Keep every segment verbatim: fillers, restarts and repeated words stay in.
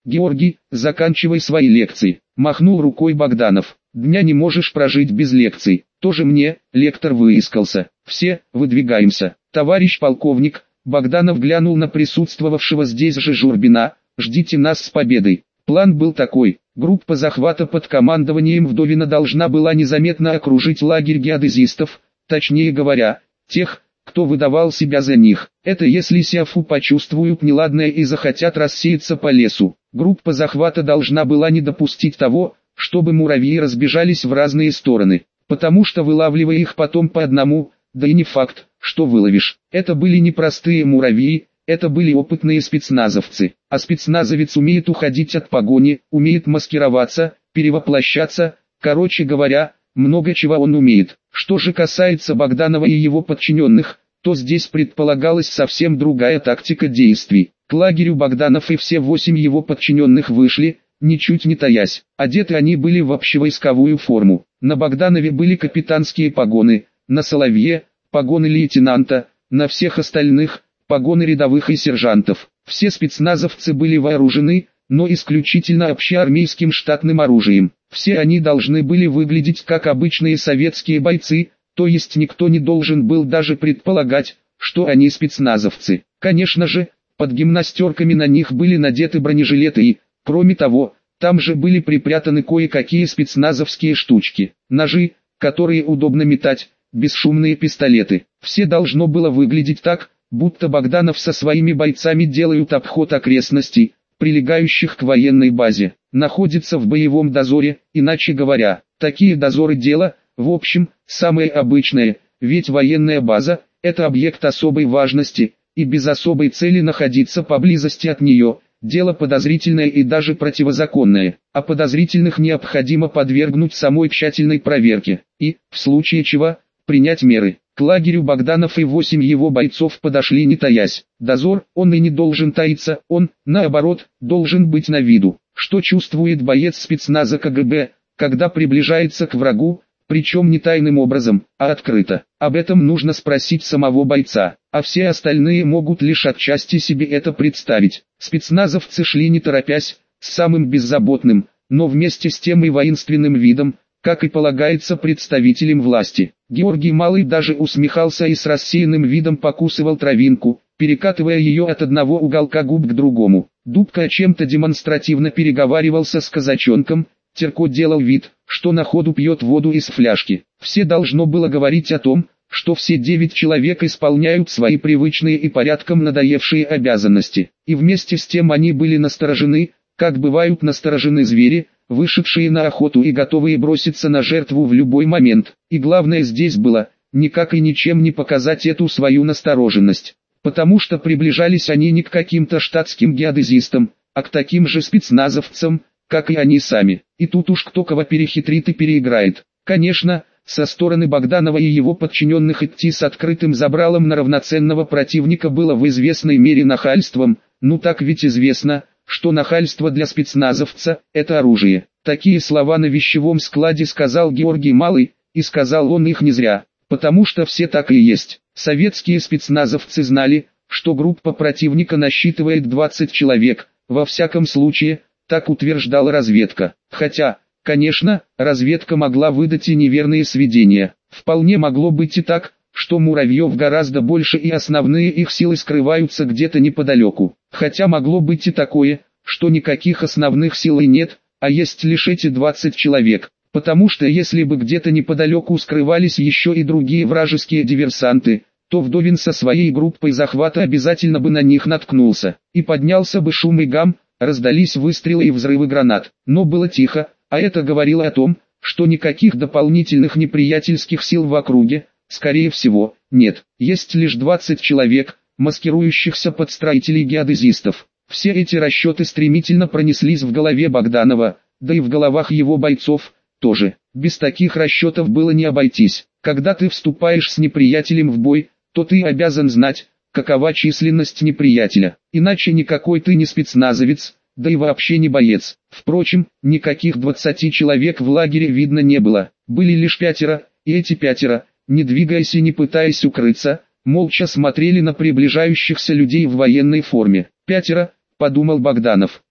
Георгий, заканчивай свои лекции. Махнул рукой Богданов. Дня не можешь прожить без лекций. Тоже мне, лектор выискался. Все, выдвигаемся. Товарищ полковник, Богданов глянул на присутствовавшего здесь же Журбина. Ждите нас с победой. План был такой. Группа захвата под командованием Вдовина должна была незаметно окружить лагерь геодезистов, точнее говоря, тех, кто выдавал себя за них. Это если Сиафу почувствуют неладное и захотят рассеяться по лесу. Группа захвата должна была не допустить того, чтобы муравьи разбежались в разные стороны, потому что вылавливая их потом по одному, да и не факт, что выловишь. Это были не простые муравьи, это были опытные спецназовцы. А спецназовец умеет уходить от погони, умеет маскироваться, перевоплощаться, короче говоря, много чего он умеет. Что же касается Богданова и его подчиненных, то здесь предполагалась совсем другая тактика действий. К лагерю Богданов и все восемь его подчиненных вышли, ничуть не таясь. Одеты они были в общевойсковую форму. На Богданове были капитанские погоны, на Соловье – погоны лейтенанта, на всех остальных – погоны рядовых и сержантов. Все спецназовцы были вооружены, но исключительно общеармейским штатным оружием. Все они должны были выглядеть как обычные советские бойцы, то есть никто не должен был даже предполагать, что они спецназовцы. Конечно же, под гимнастерками на них были надеты бронежилеты и, кроме того, там же были припрятаны кое-какие спецназовские штучки, ножи, которые удобно метать, бесшумные пистолеты. Все должно было выглядеть так, будто Богданов со своими бойцами делают обход окрестностей, прилегающих к военной базе, находится в боевом дозоре, иначе говоря, такие дозоры дело, в общем, самое обычное, ведь военная база – это объект особой важности, и без особой цели находиться поблизости от нее – дело подозрительное и даже противозаконное, а подозрительных необходимо подвергнуть самой тщательной проверке, и, в случае чего, принять меры. К лагерю Богданов и восемь его бойцов подошли не таясь. Дозор, он и не должен таиться, он, наоборот, должен быть на виду. Что чувствует боец спецназа КГБ, когда приближается к врагу, причем не тайным образом, а открыто. Об этом нужно спросить самого бойца, а все остальные могут лишь отчасти себе это представить. Спецназовцы шли не торопясь, с самым беззаботным, но вместе с тем и воинственным видом, как и полагается представителям власти. Георгий Малый даже усмехался и с рассеянным видом покусывал травинку, перекатывая ее от одного уголка губ к другому. Дубка о чем-то демонстративно переговаривался с казачонком, Терко делал вид, что на ходу пьет воду из фляжки. Все должно было говорить о том, что все девять человек исполняют свои привычные и порядком надоевшие обязанности. И вместе с тем они были насторожены, как бывают насторожены звери, вышедшие на охоту и готовые броситься на жертву в любой момент. И главное здесь было, никак и ничем не показать эту свою настороженность. Потому что приближались они не к каким-то штатским геодезистам, а к таким же спецназовцам, как и они сами. И тут уж кто кого перехитрит и переиграет. Конечно, со стороны Богданова и его подчиненных идти с открытым забралом на равноценного противника было в известной мере нахальством, ну так ведь известно, что нахальство для спецназовца – это оружие. Такие слова на вещевом складе сказал Георгий Малый, и сказал он их не зря, потому что все так и есть. Советские спецназовцы знали, что группа противника насчитывает двадцать человек, во всяком случае, так утверждала разведка. Хотя, конечно, разведка могла выдать и неверные сведения. Вполне могло быть и так, что муравьев гораздо больше и основные их силы скрываются где-то неподалеку. Хотя могло быть и такое, что никаких основных сил и нет, а есть лишь эти двадцать человек. Потому что если бы где-то неподалеку скрывались еще и другие вражеские диверсанты, то Вдовин со своей группой захвата обязательно бы на них наткнулся. И поднялся бы шум и гам, раздались выстрелы и взрывы гранат. Но было тихо, а это говорило о том, что никаких дополнительных неприятельских сил в округе, скорее всего, нет. Есть лишь двадцать человек, маскирующихся под строителей геодезистов. Все эти расчеты стремительно пронеслись в голове Богданова, да и в головах его бойцов тоже. Без таких расчетов было не обойтись. Когда ты вступаешь с неприятелем в бой, то ты обязан знать, какова численность неприятеля. Иначе никакой ты не спецназовец, да и вообще не боец. Впрочем, никаких двадцати человек в лагере видно не было. Были лишь пятеро, и эти пятеро, не двигаясь и не пытаясь укрыться, молча смотрели на приближающихся людей в военной форме. Пятеро, подумал Богданов.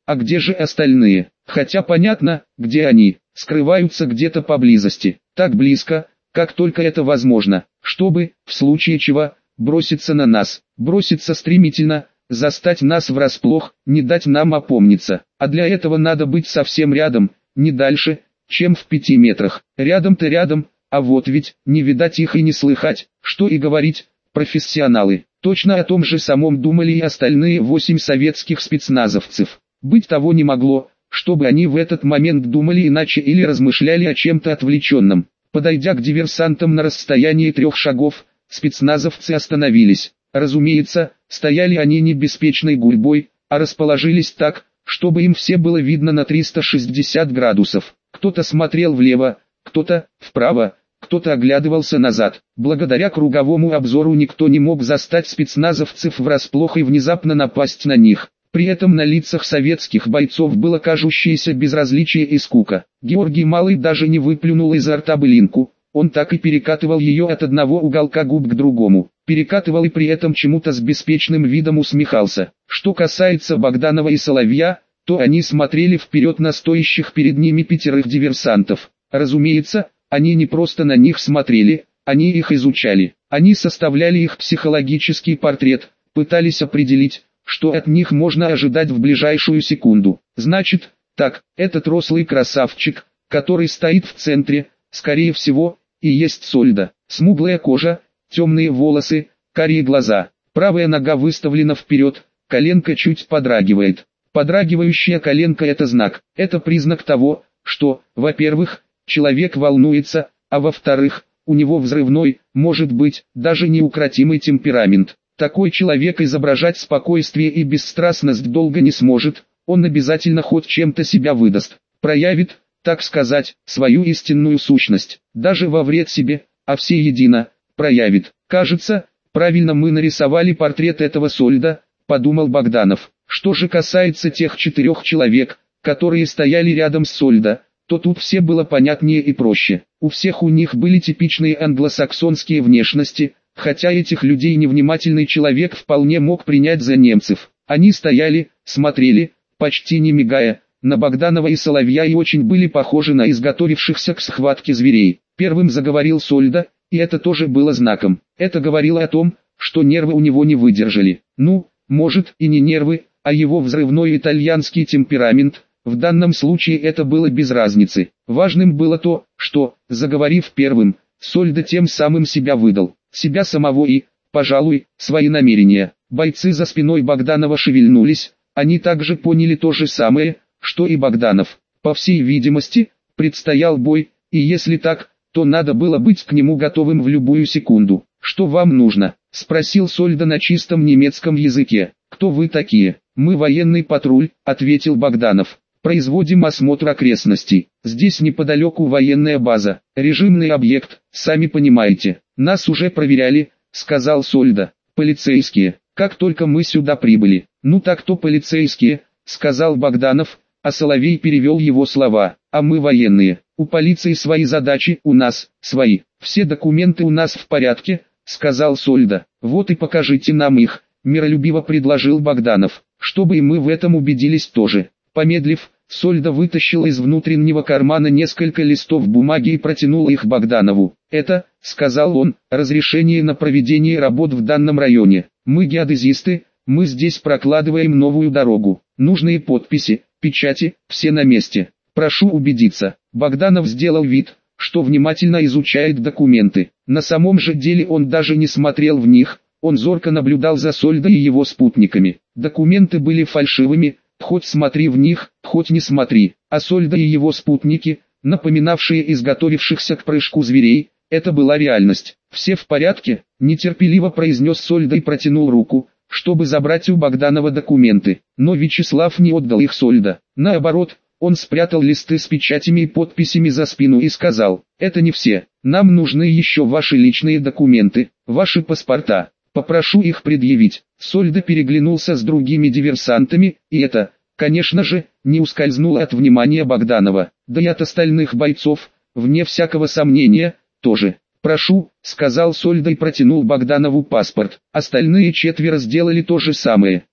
А где же остальные? Хотя понятно, где они, скрываются где-то поблизости, так близко, как только это возможно, чтобы, в случае чего, броситься на нас, броситься стремительно, застать нас врасплох, не дать нам опомниться. А для этого надо быть совсем рядом, не дальше, чем в пяти метрах. Рядом-то рядом, а вот ведь, не видать их и не слыхать, что и говорить, профессионалы. Точно о том же самом думали и остальные восемь советских спецназовцев. Быть того не могло, чтобы они в этот момент думали иначе или размышляли о чем-то отвлеченном. Подойдя к диверсантам на расстоянии трех шагов, спецназовцы остановились. Разумеется, стояли они не беспечной гурьбой, а расположились так, чтобы им все было видно на триста шестьдесят градусов. Кто-то смотрел влево, кто-то вправо, кто-то оглядывался назад. Благодаря круговому обзору никто не мог застать спецназовцев врасплох и внезапно напасть на них. При этом на лицах советских бойцов было кажущееся безразличие и скука. Георгий Малый даже не выплюнул изо рта былинку, он так и перекатывал ее от одного уголка губ к другому. Перекатывал и при этом чему-то с беспечным видом усмехался. Что касается Богданова и Соловья, то они смотрели вперед на стоящих перед ними пятерых диверсантов. Разумеется, они не просто на них смотрели, они их изучали. Они составляли их психологический портрет, пытались определить, что от них можно ожидать в ближайшую секунду. Значит, так, этот рослый красавчик, который стоит в центре, скорее всего, и есть Сольдо. Смуглая кожа, темные волосы, карие глаза. Правая нога выставлена вперед, коленка чуть подрагивает. Подрагивающая коленка – это знак. Это признак того, что, во-первых, человек волнуется, а во-вторых, у него взрывной, может быть, даже неукротимый темперамент. Такой человек изображать спокойствие и бесстрастность долго не сможет, он обязательно хоть чем-то себя выдаст, проявит, так сказать, свою истинную сущность, даже во вред себе, а все едино, проявит. Кажется, правильно мы нарисовали портрет этого Сольдо, подумал Богданов. Что же касается тех четырех человек, которые стояли рядом с Сольдо, то тут все было понятнее и проще. У всех у них были типичные англосаксонские внешности, хотя этих людей невнимательный человек вполне мог принять за немцев. Они стояли, смотрели, почти не мигая, на Богданова и Соловья и очень были похожи на изготовившихся к схватке зверей. Первым заговорил Сольдо, и это тоже было знаком. Это говорило о том, что нервы у него не выдержали. Ну, может и не нервы, а его взрывной итальянский темперамент. В данном случае это было без разницы. Важным было то, что, заговорив первым, Сольдо тем самым себя выдал. Себя самого и, пожалуй, свои намерения. Бойцы за спиной Богданова шевельнулись, они также поняли то же самое, что и Богданов. По всей видимости, предстоял бой, и если так, то надо было быть к нему готовым в любую секунду. «Что вам нужно?» – спросил Сольдо на чистом немецком языке. «Кто вы такие?» «Мы военный патруль», – ответил Богданов. «Производим осмотр окрестностей. Здесь неподалеку военная база, режимный объект, сами понимаете. Нас уже проверяли», — сказал Сольдо. «Полицейские. Как только мы сюда прибыли». «Ну так то полицейские», — сказал Богданов, а Соловей перевел его слова. «А мы военные. У полиции свои задачи, у нас свои. Все документы у нас в порядке», — сказал Сольдо. «Вот и покажите нам их», — миролюбиво предложил Богданов, «чтобы и мы в этом убедились тоже». Помедлив, Сольдо вытащил из внутреннего кармана несколько листов бумаги и протянул их Богданову. «Это, — сказал он, — разрешение на проведение работ в данном районе. Мы геодезисты, мы здесь прокладываем новую дорогу. Нужные подписи, печати, все на месте. Прошу убедиться». Богданов сделал вид, что внимательно изучает документы. На самом же деле он даже не смотрел в них, он зорко наблюдал за Сольдо и его спутниками. Документы были фальшивыми, хоть смотри в них, хоть не смотри, а Сольдо и его спутники, напоминавшие изготовившихся к прыжку зверей, это была реальность. «Все в порядке?» – нетерпеливо произнес Сольдо и протянул руку, чтобы забрать у Богданова документы. Но Вячеслав не отдал их Сольдо. Наоборот, он спрятал листы с печатями и подписями за спину и сказал: «Это не все, нам нужны еще ваши личные документы, ваши паспорта. Попрошу их предъявить». Сольдо переглянулся с другими диверсантами, и это, конечно же, не ускользнуло от внимания Богданова, да и от остальных бойцов, вне всякого сомнения, тоже. «Прошу», — сказал Сольдо и протянул Богданову паспорт. Остальные четверо сделали то же самое.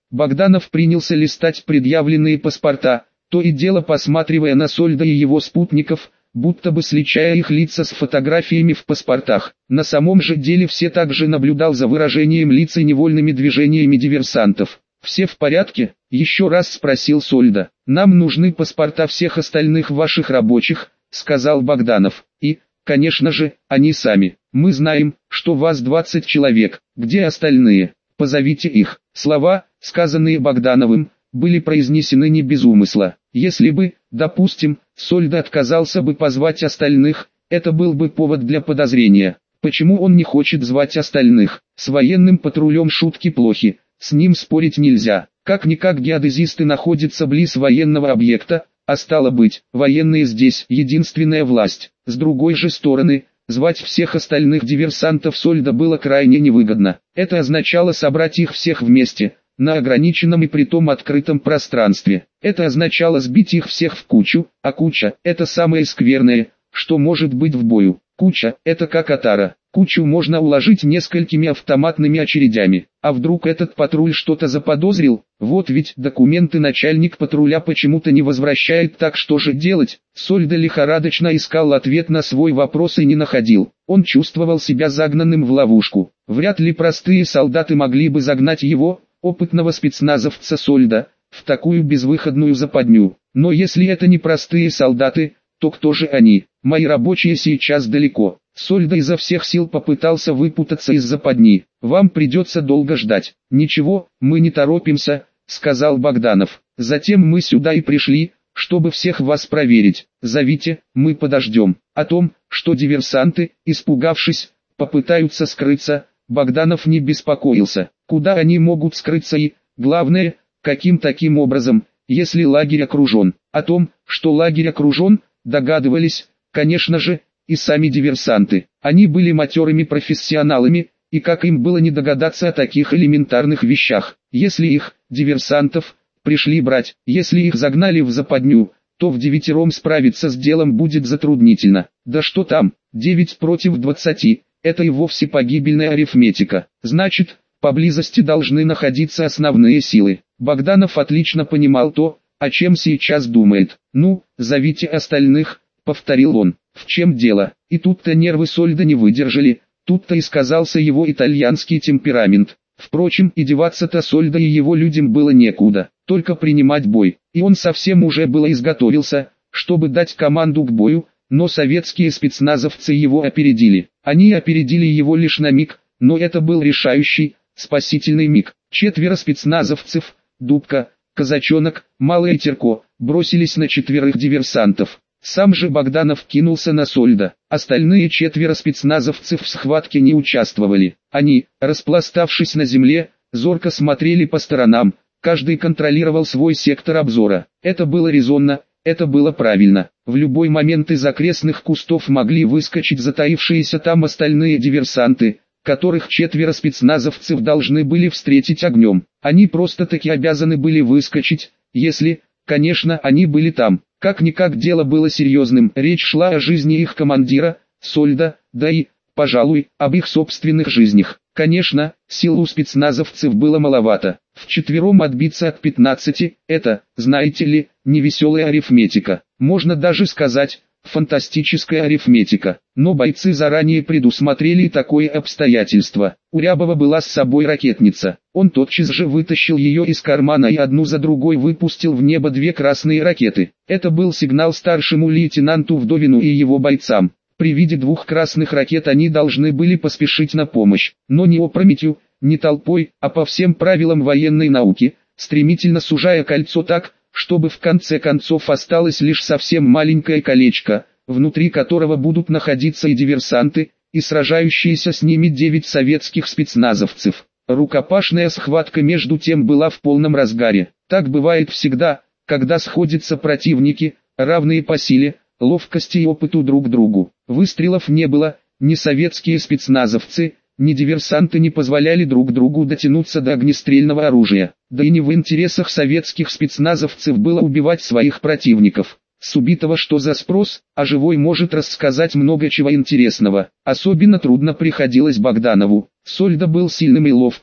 Богданов принялся листать предъявленные паспорта, то и дело посматривая на Сольда и его спутников, будто бы сличая их лица с фотографиями в паспортах. На самом же деле все также наблюдал за выражением лиц и невольными движениями диверсантов. «Все в порядке?» – еще раз спросил Сольда. «Нам нужны паспорта всех остальных ваших рабочих», – сказал Богданов. «И, конечно же, они сами. Мы знаем, что вас двадцать человек. Где остальные? Позовите их». Слова, сказанные Богдановым, были произнесены не без умысла. Если бы, допустим, Сольда отказался бы позвать остальных, это был бы повод для подозрения. Почему он не хочет звать остальных? С военным патрулем шутки плохи, с ним спорить нельзя. Как-никак геодезисты находятся близ военного объекта, а стало быть, военные здесь единственная власть. С другой же стороны, звать всех остальных диверсантов Сольда было крайне невыгодно. Это означало собрать их всех вместе, на ограниченном и притом открытом пространстве. Это означало сбить их всех в кучу, а куча – это самое скверное, что может быть в бою. Куча – это как отара. Кучу можно уложить несколькими автоматными очередями. А вдруг этот патруль что-то заподозрил? Вот ведь документы начальник патруля почему-то не возвращает, так что же делать? Сольда лихорадочно искал ответ на свой вопрос и не находил. Он чувствовал себя загнанным в ловушку. Вряд ли простые солдаты могли бы загнать его, опытного спецназовца Сольда, в такую безвыходную западню. Но если это не простые солдаты, то кто же они? Мои рабочие сейчас далеко. Сольда изо всех сил попытался выпутаться из западни. Вам придется долго ждать. Ничего, мы не торопимся, сказал Богданов. Затем мы сюда и пришли, чтобы всех вас проверить. Зовите, мы подождем. О том, что диверсанты, испугавшись, попытаются скрыться, Богданов не беспокоился. Куда они могут скрыться и, главное, каким таким образом, если лагерь окружен? О том, что лагерь окружен, догадывались, конечно же, и сами диверсанты. Они были матерыми профессионалами, и как им было не догадаться о таких элементарных вещах. Если их, диверсантов, пришли брать, если их загнали в западню, то вдевятером справиться с делом будет затруднительно. Да что там, девять против двадцати, это и вовсе погибельная арифметика. Значит, поблизости должны находиться основные силы. Богданов отлично понимал то, о чем сейчас думает. «Ну, зовите остальных», — повторил он. «В чем дело?» И тут-то нервы Сольда не выдержали, тут-то и сказался его итальянский темперамент. Впрочем, и деваться-то Сольда и его людям было некуда, только принимать бой. И он совсем уже было изготовился, чтобы дать команду к бою, но советские спецназовцы его опередили. Они опередили его лишь на миг, но это был решающий, спасительный миг. Четверо спецназовцев, Дубка, Казачонок, Малый и Терко, бросились на четверых диверсантов. Сам же Богданов кинулся на Сольда. Остальные четверо спецназовцев в схватке не участвовали. Они, распластавшись на земле, зорко смотрели по сторонам, каждый контролировал свой сектор обзора. Это было резонно, это было правильно. В любой момент из окрестных кустов могли выскочить затаившиеся там остальные диверсанты, которых четверо спецназовцев должны были встретить огнем. Они просто-таки обязаны были выскочить, если, конечно, они были там. Как-никак дело было серьезным, речь шла о жизни их командира, Сольда, да и, пожалуй, об их собственных жизнях. Конечно, сил у спецназовцев было маловато. Вчетвером отбиться от пятнадцати – это, знаете ли, невеселая арифметика. Можно даже сказать, фантастическая арифметика. Но бойцы заранее предусмотрели такое обстоятельство. У Рябова была с собой ракетница. Он тотчас же вытащил ее из кармана и одну за другой выпустил в небо две красные ракеты. Это был сигнал старшему лейтенанту Вдовину и его бойцам. При виде двух красных ракет они должны были поспешить на помощь, но не опрометью, не толпой, а по всем правилам военной науки, стремительно сужая кольцо так, чтобы в конце концов осталось лишь совсем маленькое колечко, внутри которого будут находиться и диверсанты, и сражающиеся с ними девять советских спецназовцев. Рукопашная схватка между тем была в полном разгаре. Так бывает всегда, когда сходятся противники, равные по силе, ловкости и опыту друг другу. Выстрелов не было, ни советские спецназовцы, ни диверсанты не позволяли друг другу дотянуться до огнестрельного оружия. Да и не в интересах советских спецназовцев было убивать своих противников. С убитого что за спрос, а живой может рассказать много чего интересного. Особенно трудно приходилось Богданову. Сольда был сильным и ловким,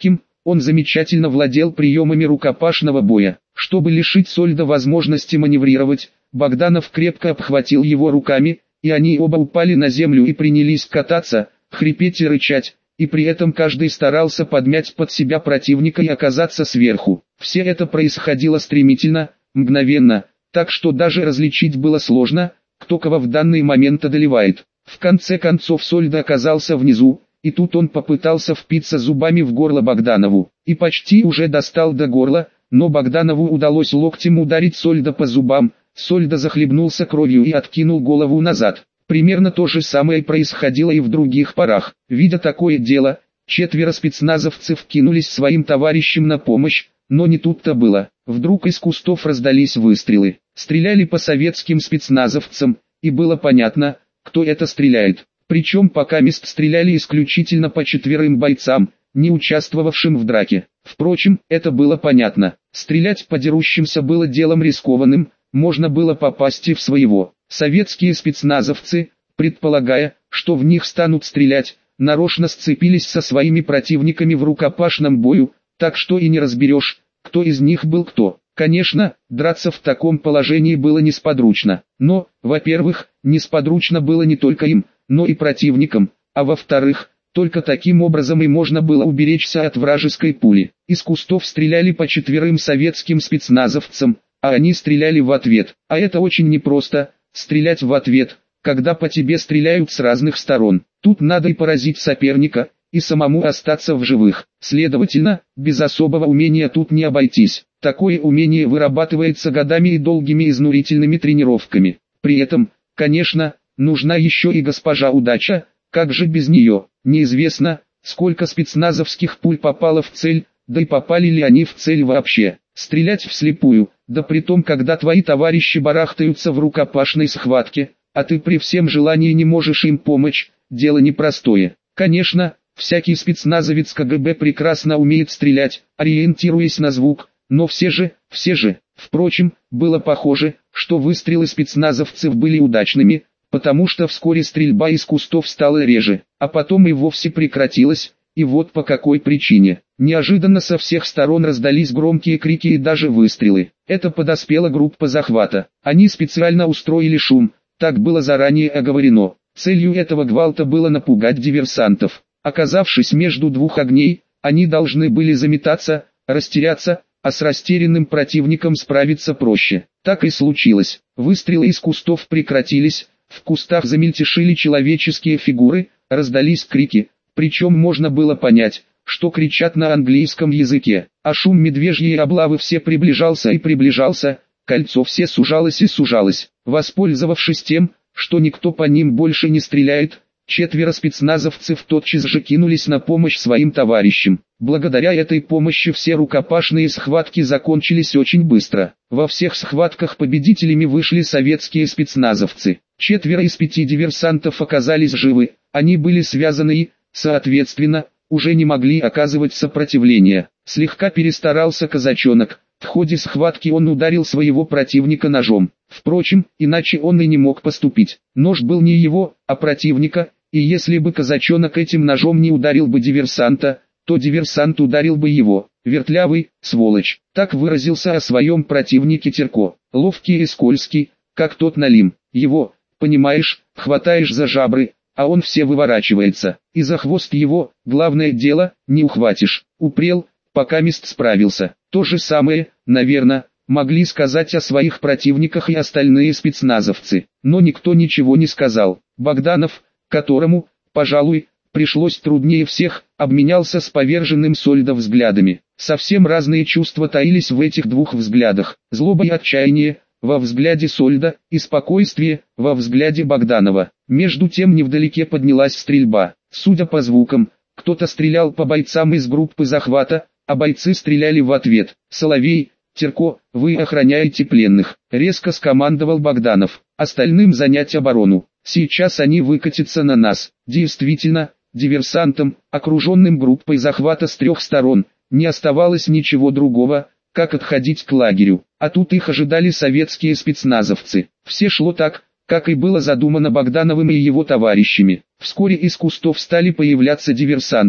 Он замечательно владел приемами рукопашного боя. Чтобы лишить Сольда возможности маневрировать, Богданов крепко обхватил его руками, и они оба упали на землю и принялись кататься, хрипеть и рычать, и при этом каждый старался подмять под себя противника и оказаться сверху. Все это происходило стремительно, мгновенно, так что даже различить было сложно, кто кого в данный момент одолевает. В конце концов Сольда оказался внизу, и тут он попытался впиться зубами в горло Богданову, и почти уже достал до горла, но Богданову удалось локтем ударить Сольда по зубам. Сольда захлебнулся кровью и откинул голову назад. Примерно то же самое происходило и в других парах. Видя такое дело, четверо спецназовцев кинулись своим товарищам на помощь, но не тут-то было. Вдруг из кустов раздались выстрелы. Стреляли по советским спецназовцам, и было понятно, кто это стреляет. Причем пока мест стреляли исключительно по четверым бойцам, не участвовавшим в драке. Впрочем, это было понятно. Стрелять по дерущимся было делом рискованным, можно было попасть и в своего. Советские спецназовцы, предполагая, что в них станут стрелять, нарочно сцепились со своими противниками в рукопашном бою, так что и не разберешь, кто из них был кто. Конечно, драться в таком положении было несподручно, но, во-первых, несподручно было не только им, но и противникам, а во-вторых, только таким образом и можно было уберечься от вражеской пули. Из кустов стреляли по четверым советским спецназовцам, а они стреляли в ответ. А это очень непросто, стрелять в ответ, когда по тебе стреляют с разных сторон. Тут надо и поразить соперника, и самому остаться в живых. Следовательно, без особого умения тут не обойтись. Такое умение вырабатывается годами и долгими изнурительными тренировками. При этом, конечно, нужна еще и госпожа удача, как же без нее. Неизвестно, сколько спецназовских пуль попало в цель, да и попали ли они в цель вообще. Стрелять вслепую, да при том, когда твои товарищи барахтаются в рукопашной схватке, а ты при всем желании не можешь им помочь, дело непростое. Конечно, всякий спецназовец ка гэ бэ прекрасно умеет стрелять, ориентируясь на звук, но все же, все же, впрочем, было похоже, что выстрелы спецназовцев были удачными, потому что вскоре стрельба из кустов стала реже, а потом и вовсе прекратилась. И вот по какой причине. Неожиданно со всех сторон раздались громкие крики и даже выстрелы. Это подоспела группа захвата. Они специально устроили шум, так было заранее оговорено. Целью этого гвалта было напугать диверсантов. Оказавшись между двух огней, они должны были заметаться, растеряться, а с растерянным противником справиться проще. Так и случилось. Выстрелы из кустов прекратились, в кустах замельтешили человеческие фигуры, раздались крики. Причем можно было понять, что кричат на английском языке, а шум медвежьей облавы все приближался и приближался, кольцо все сужалось и сужалось. Воспользовавшись тем, что никто по ним больше не стреляет, четверо спецназовцев тотчас же кинулись на помощь своим товарищам. Благодаря этой помощи все рукопашные схватки закончились очень быстро. Во всех схватках победителями вышли советские спецназовцы. Четверо из пяти диверсантов оказались живы, они были связаны и, соответственно, уже не могли оказывать сопротивление. Слегка перестарался казачонок, в ходе схватки он ударил своего противника ножом. Впрочем, иначе он и не мог поступить. Нож был не его, а противника, и если бы казачонок этим ножом не ударил бы диверсанта, то диверсант ударил бы его. Вертлявый, сволочь, так выразился о своем противнике Терко. Ловкий и скользкий, как тот налим. Его, понимаешь, хватаешь за жабры, а он все выворачивается, и за хвост его, главное дело, не ухватишь. Упрел, пока мест справился. То же самое, наверное, могли сказать о своих противниках и остальные спецназовцы, но никто ничего не сказал. Богданов, которому, пожалуй, пришлось труднее всех, обменялся с поверженным Сольда взглядами. Совсем разные чувства таились в этих двух взглядах: злоба и отчаяние во взгляде Сольда, и спокойствие во взгляде Богданова. Между тем невдалеке поднялась стрельба. Судя по звукам, кто-то стрелял по бойцам из группы захвата, а бойцы стреляли в ответ. «Соловей, Терко, вы охраняете пленных», — резко скомандовал Богданов. «Остальным занять оборону. Сейчас они выкатятся на нас». Действительно, диверсантам, окруженным группой захвата с трех сторон, не оставалось ничего другого, как отходить к лагерю. А тут их ожидали советские спецназовцы. Все шло так, как и было задумано Богдановым и его товарищами. Вскоре из кустов стали появляться диверсанты.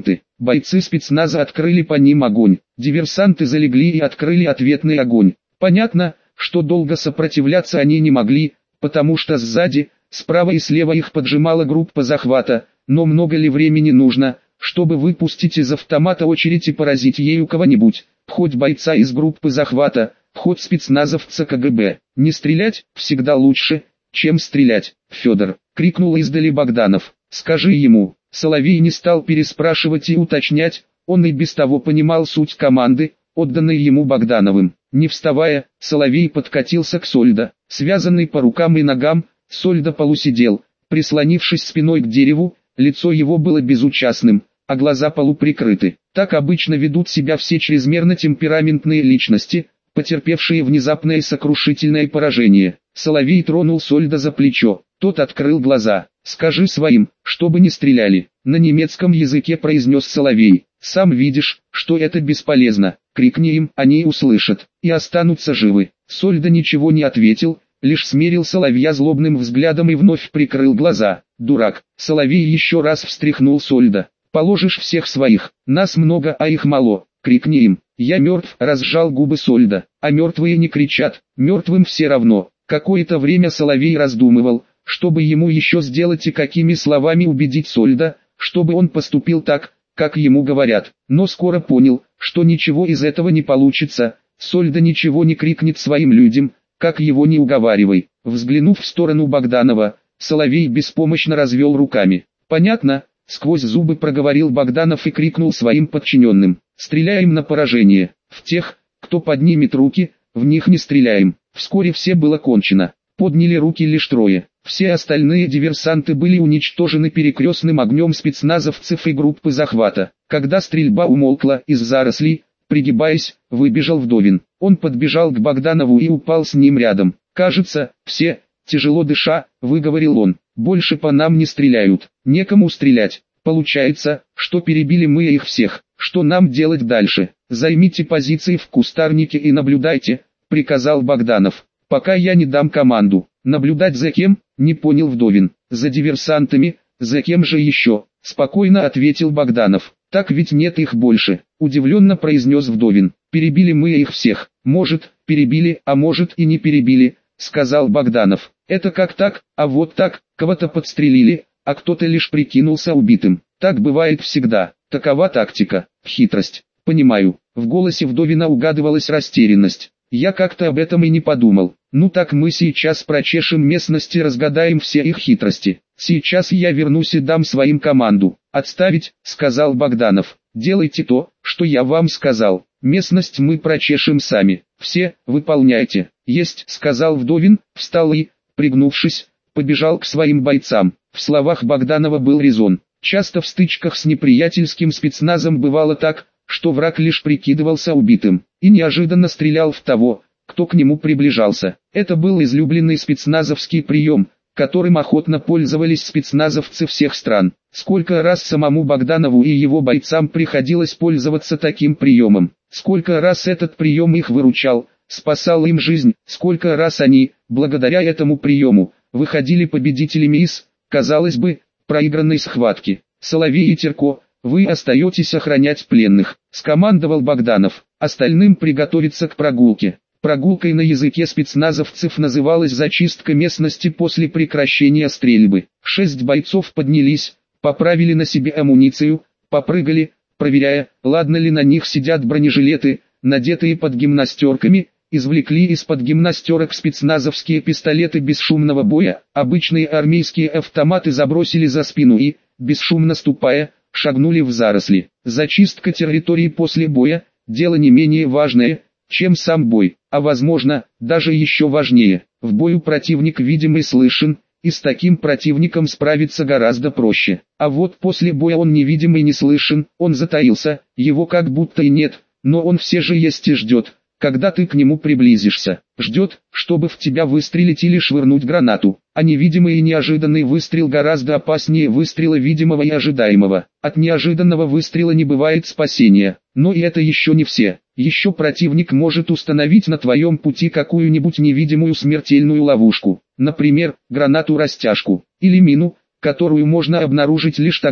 Бойцы спецназа открыли по ним огонь. Диверсанты залегли и открыли ответный огонь. Понятно, что долго сопротивляться они не могли, потому что сзади, справа и слева их поджимала группа захвата, но много ли времени нужно, чтобы выпустить из автомата очередь и поразить ею кого-нибудь, хоть бойца из группы захвата, хоть спецназовца ка гэ бэ. Не стрелять всегда лучше, чем стрелять. Федор, крикнул издали Богданов, скажи ему. Соловей не стал переспрашивать и уточнять, он и без того понимал суть команды, отданной ему Богдановым. Не вставая, Соловей подкатился к Сольдо, связанный по рукам и ногам. Сольдо полусидел, прислонившись спиной к дереву, лицо его было безучастным, а глаза полуприкрыты. Так обычно ведут себя все чрезмерно темпераментные личности, потерпевшие внезапное и сокрушительное поражение. Соловей тронул Сольдо за плечо, тот открыл глаза. «Скажи своим, чтобы не стреляли», — на немецком языке произнес Соловей. «Сам видишь, что это бесполезно, крикни им, они услышат, и останутся живы». Сольдо ничего не ответил, лишь смерил Соловья злобным взглядом и вновь прикрыл глаза. «Дурак», — Соловей еще раз встряхнул Сольдо. «Положишь всех своих, нас много, а их мало, крикни им». «Я мертв», — разжал губы Сольдо, — «а мертвые не кричат, мертвым все равно». Какое-то время Соловей раздумывал, чтобы ему еще сделать и какими словами убедить Сольдо, чтобы он поступил так, как ему говорят. Но скоро понял, что ничего из этого не получится, Сольдо ничего не крикнет своим людям, как его не уговаривай. Взглянув в сторону Богданова, Соловей беспомощно развел руками. «Понятно», — сквозь зубы проговорил Богданов и крикнул своим подчиненным. «Стреляем на поражение. В тех, кто поднимет руки, в них не стреляем». Вскоре все было кончено. Подняли руки лишь трое. Все остальные диверсанты были уничтожены перекрестным огнем спецназовцев и группы захвата. Когда стрельба умолкла, из зарослей, пригибаясь, выбежал Вдовин. Он подбежал к Богданову и упал с ним рядом. «Кажется, все, тяжело дыша, выговорил он, больше по нам не стреляют, некому стрелять. Получается, что перебили мы их всех. Что нам делать дальше? Займите позиции в кустарнике и наблюдайте», — приказал Богданов. «Пока я не дам команду». «Наблюдать за кем?» — не понял Вдовин. «За диверсантами, за кем же еще?» — спокойно ответил Богданов. «Так ведь нет их больше», — удивленно произнес Вдовин. «Перебили мы их всех». «Может, перебили, а может и не перебили», — сказал Богданов. «Это как так, а вот так, кого-то подстрелили, а кто-то лишь прикинулся убитым. Так бывает всегда, такова тактика, хитрость». «Понимаю». В голосе Вдовина угадывалась растерянность. «Я как-то об этом и не подумал. Ну так мы сейчас прочешем местность и разгадаем все их хитрости. Сейчас я вернусь и дам своим команду». «Отставить», — сказал Богданов. «Делайте то, что я вам сказал. Местность мы прочешем сами. Все, выполняйте». «Есть», — сказал Вдовин, встал и, пригнувшись, побежал к своим бойцам. В словах Богданова был резон. Часто в стычках с неприятельским спецназом бывало так, что враг лишь прикидывался убитым, и неожиданно стрелял в того, кто к нему приближался. Это был излюбленный спецназовский прием, которым охотно пользовались спецназовцы всех стран. Сколько раз самому Богданову и его бойцам приходилось пользоваться таким приемом, сколько раз этот прием их выручал, спасал им жизнь, сколько раз они, благодаря этому приему, выходили победителями из, казалось бы, проигранной схватки. «Соловей и Терко, вы остаетесь охранять пленных», — скомандовал Богданов. «Остальным приготовиться к прогулке». Прогулкой на языке спецназовцев называлась зачистка местности после прекращения стрельбы. Шесть бойцов поднялись, поправили на себе амуницию, попрыгали, проверяя, ладно ли на них сидят бронежилеты, надетые под гимнастерками, извлекли из-под гимнастерок спецназовские пистолеты бесшумного боя, обычные армейские автоматы забросили за спину и, бесшумно ступая, шагнули в заросли. Зачистка территории после боя – дело не менее важное, чем сам бой, а возможно, даже еще важнее. В бою противник видим и слышен, и с таким противником справиться гораздо проще. А вот после боя он невидим и не слышен, он затаился, его как будто и нет, но он все же есть и ждет, когда ты к нему приблизишься. Ждет, чтобы в тебя выстрелить или швырнуть гранату. А невидимый и неожиданный выстрел гораздо опаснее выстрела видимого и ожидаемого. От неожиданного выстрела не бывает спасения. Но и это еще не все. Еще противник может установить на твоем пути какую-нибудь невидимую смертельную ловушку. Например, гранату-растяжку. Или мину, которую можно обнаружить лишь тогда,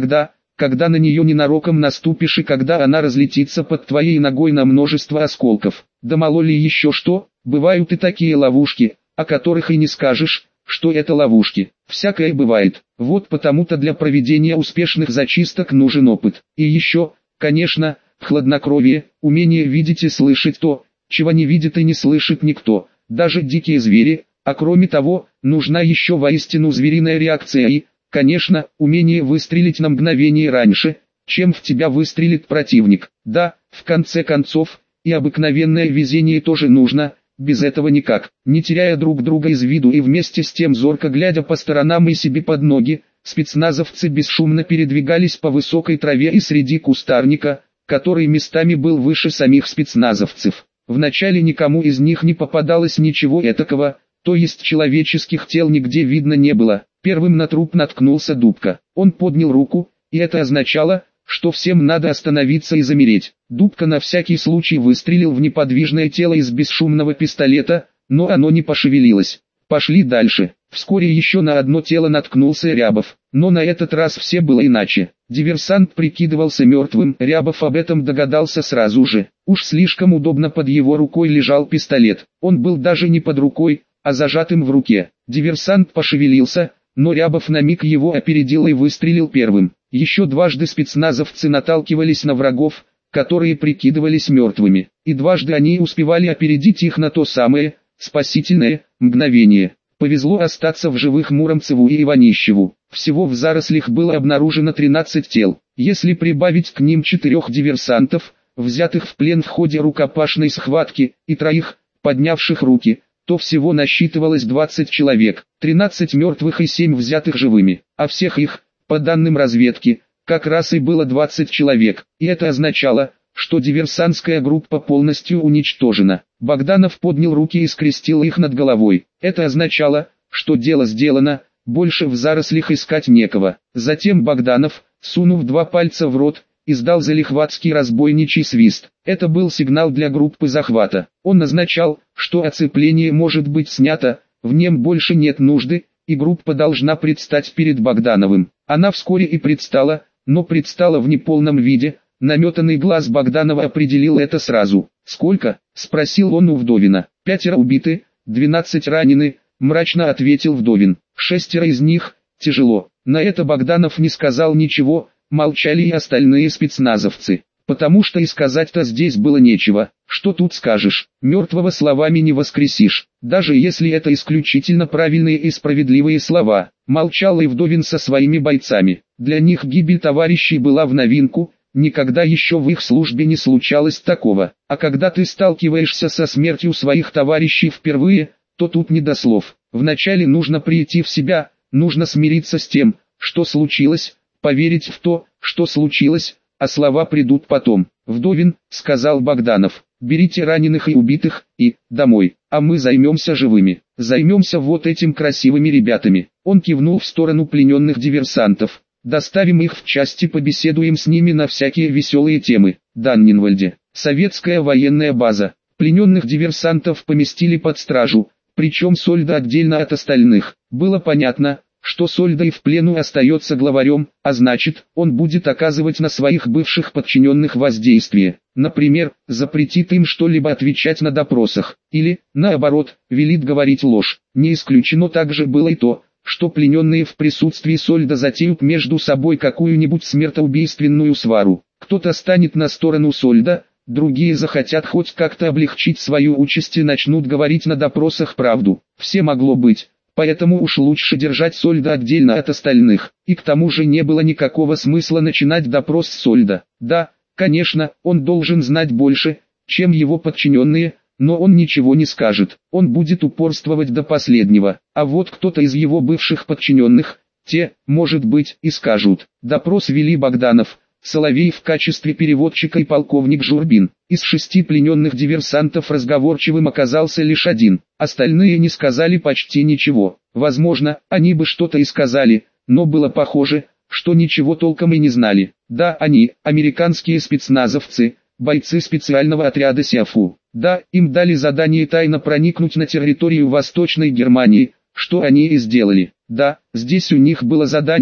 когда на нее ненароком наступишь и когда она разлетится под твоей ногой на множество осколков. Да мало ли еще что, бывают и такие ловушки, о которых и не скажешь, что это ловушки. Всякое бывает. Вот потому-то для проведения успешных зачисток нужен опыт. И еще, конечно, хладнокровие, умение видеть и слышать то, чего не видит и не слышит никто, даже дикие звери, а кроме того, нужна еще воистину звериная реакция и, конечно, умение выстрелить на мгновение раньше, чем в тебя выстрелит противник. Да, в конце концов, и обыкновенное везение тоже нужно, без этого никак. Не теряя друг друга из виду и вместе с тем зорко глядя по сторонам и себе под ноги, спецназовцы бесшумно передвигались по высокой траве и среди кустарника, который местами был выше самих спецназовцев. Вначале никому из них не попадалось ничего этакого, то есть человеческих тел нигде видно не было. Первым на труп наткнулся Дубка. Он поднял руку, и это означало, что всем надо остановиться и замереть. Дубка на всякий случай выстрелил в неподвижное тело из бесшумного пистолета, но оно не пошевелилось. Пошли дальше. Вскоре еще на одно тело наткнулся Рябов, но на этот раз все было иначе. Диверсант прикидывался мертвым, Рябов об этом догадался сразу же. Уж слишком удобно под его рукой лежал пистолет. Он был даже не под рукой, а зажатым в руке. Диверсант пошевелился, но Рябов на миг его опередил и выстрелил первым. Еще дважды спецназовцы наталкивались на врагов, которые прикидывались мертвыми, и дважды они успевали опередить их на то самое, спасительное, мгновение. Повезло остаться в живых Муромцеву и Иванищеву. Всего в зарослях было обнаружено тринадцать тел. Если прибавить к ним четырех диверсантов, взятых в плен в ходе рукопашной схватки, и троих, поднявших руки, то всего насчитывалось двадцать человек, тринадцать мертвых и семь взятых живыми, а всех их, по данным разведки, как раз и было двадцать человек, и это означало, что диверсантская группа полностью уничтожена. Богданов поднял руки и скрестил их над головой. Это означало, что дело сделано, больше в зарослях искать некого. Затем Богданов, сунув два пальца в рот, издал залихватский разбойничий свист. Это был сигнал для группы захвата. Он означал, что оцепление может быть снято, в нем больше нет нужды, и группа должна предстать перед Богдановым. Она вскоре и предстала, но предстала в неполном виде. Наметанный глаз Богданова определил это сразу. «Сколько?» – спросил он у Вдовина. «Пятеро убиты, двенадцать ранены», – мрачно ответил Вдовин. «Шестеро из них, тяжело». На это Богданов не сказал ничего, молчали и остальные спецназовцы. Потому что и сказать-то здесь было нечего. Что тут скажешь? Мертвого словами не воскресишь. Даже если это исключительно правильные и справедливые слова. Молчал и Вдовин со своими бойцами. Для них гибель товарищей была в новинку. Никогда еще в их службе не случалось такого. А когда ты сталкиваешься со смертью своих товарищей впервые, то тут не до слов. Вначале нужно прийти в себя, нужно смириться с тем, что случилось, поверить в то, что случилось, а слова придут потом. «Вдовин», — сказал Богданов, — «берите раненых и убитых, и, домой, а мы займемся живыми, займемся вот этим красивыми ребятами». Он кивнул в сторону плененных диверсантов. «Доставим их в части, побеседуем с ними на всякие веселые темы». Даннинвальде. Советская военная база. Плененных диверсантов поместили под стражу, причем Сольда отдельно от остальных. Было понятно, что Сольда и в плену остается главарем, а значит, он будет оказывать на своих бывших подчиненных воздействие. Например, запретит им что-либо отвечать на допросах, или, наоборот, велит говорить ложь. Не исключено также было и то, что плененные в присутствии Сольда затеют между собой какую-нибудь смертоубийственную свару. Кто-то станет на сторону Сольда, другие захотят хоть как-то облегчить свою участь и начнут говорить на допросах правду. Все могло быть, поэтому уж лучше держать Сольда отдельно от остальных. И к тому же не было никакого смысла начинать допрос с Сольда. Да, конечно, он должен знать больше, чем его подчиненные, но он ничего не скажет, он будет упорствовать до последнего, а вот кто-то из его бывших подчиненных, те, может быть, и скажут. Допрос вели Богданов, Соловей в качестве переводчика и полковник Журбин. Из шести плененных диверсантов разговорчивым оказался лишь один, остальные не сказали почти ничего. Возможно, они бы что-то и сказали, но было похоже, что ничего толком и не знали. Да, они, американские спецназовцы, бойцы специального отряда СИАФУ. Да, им дали задание тайно проникнуть на территорию Восточной Германии, что они и сделали. Да, здесь у них было задание,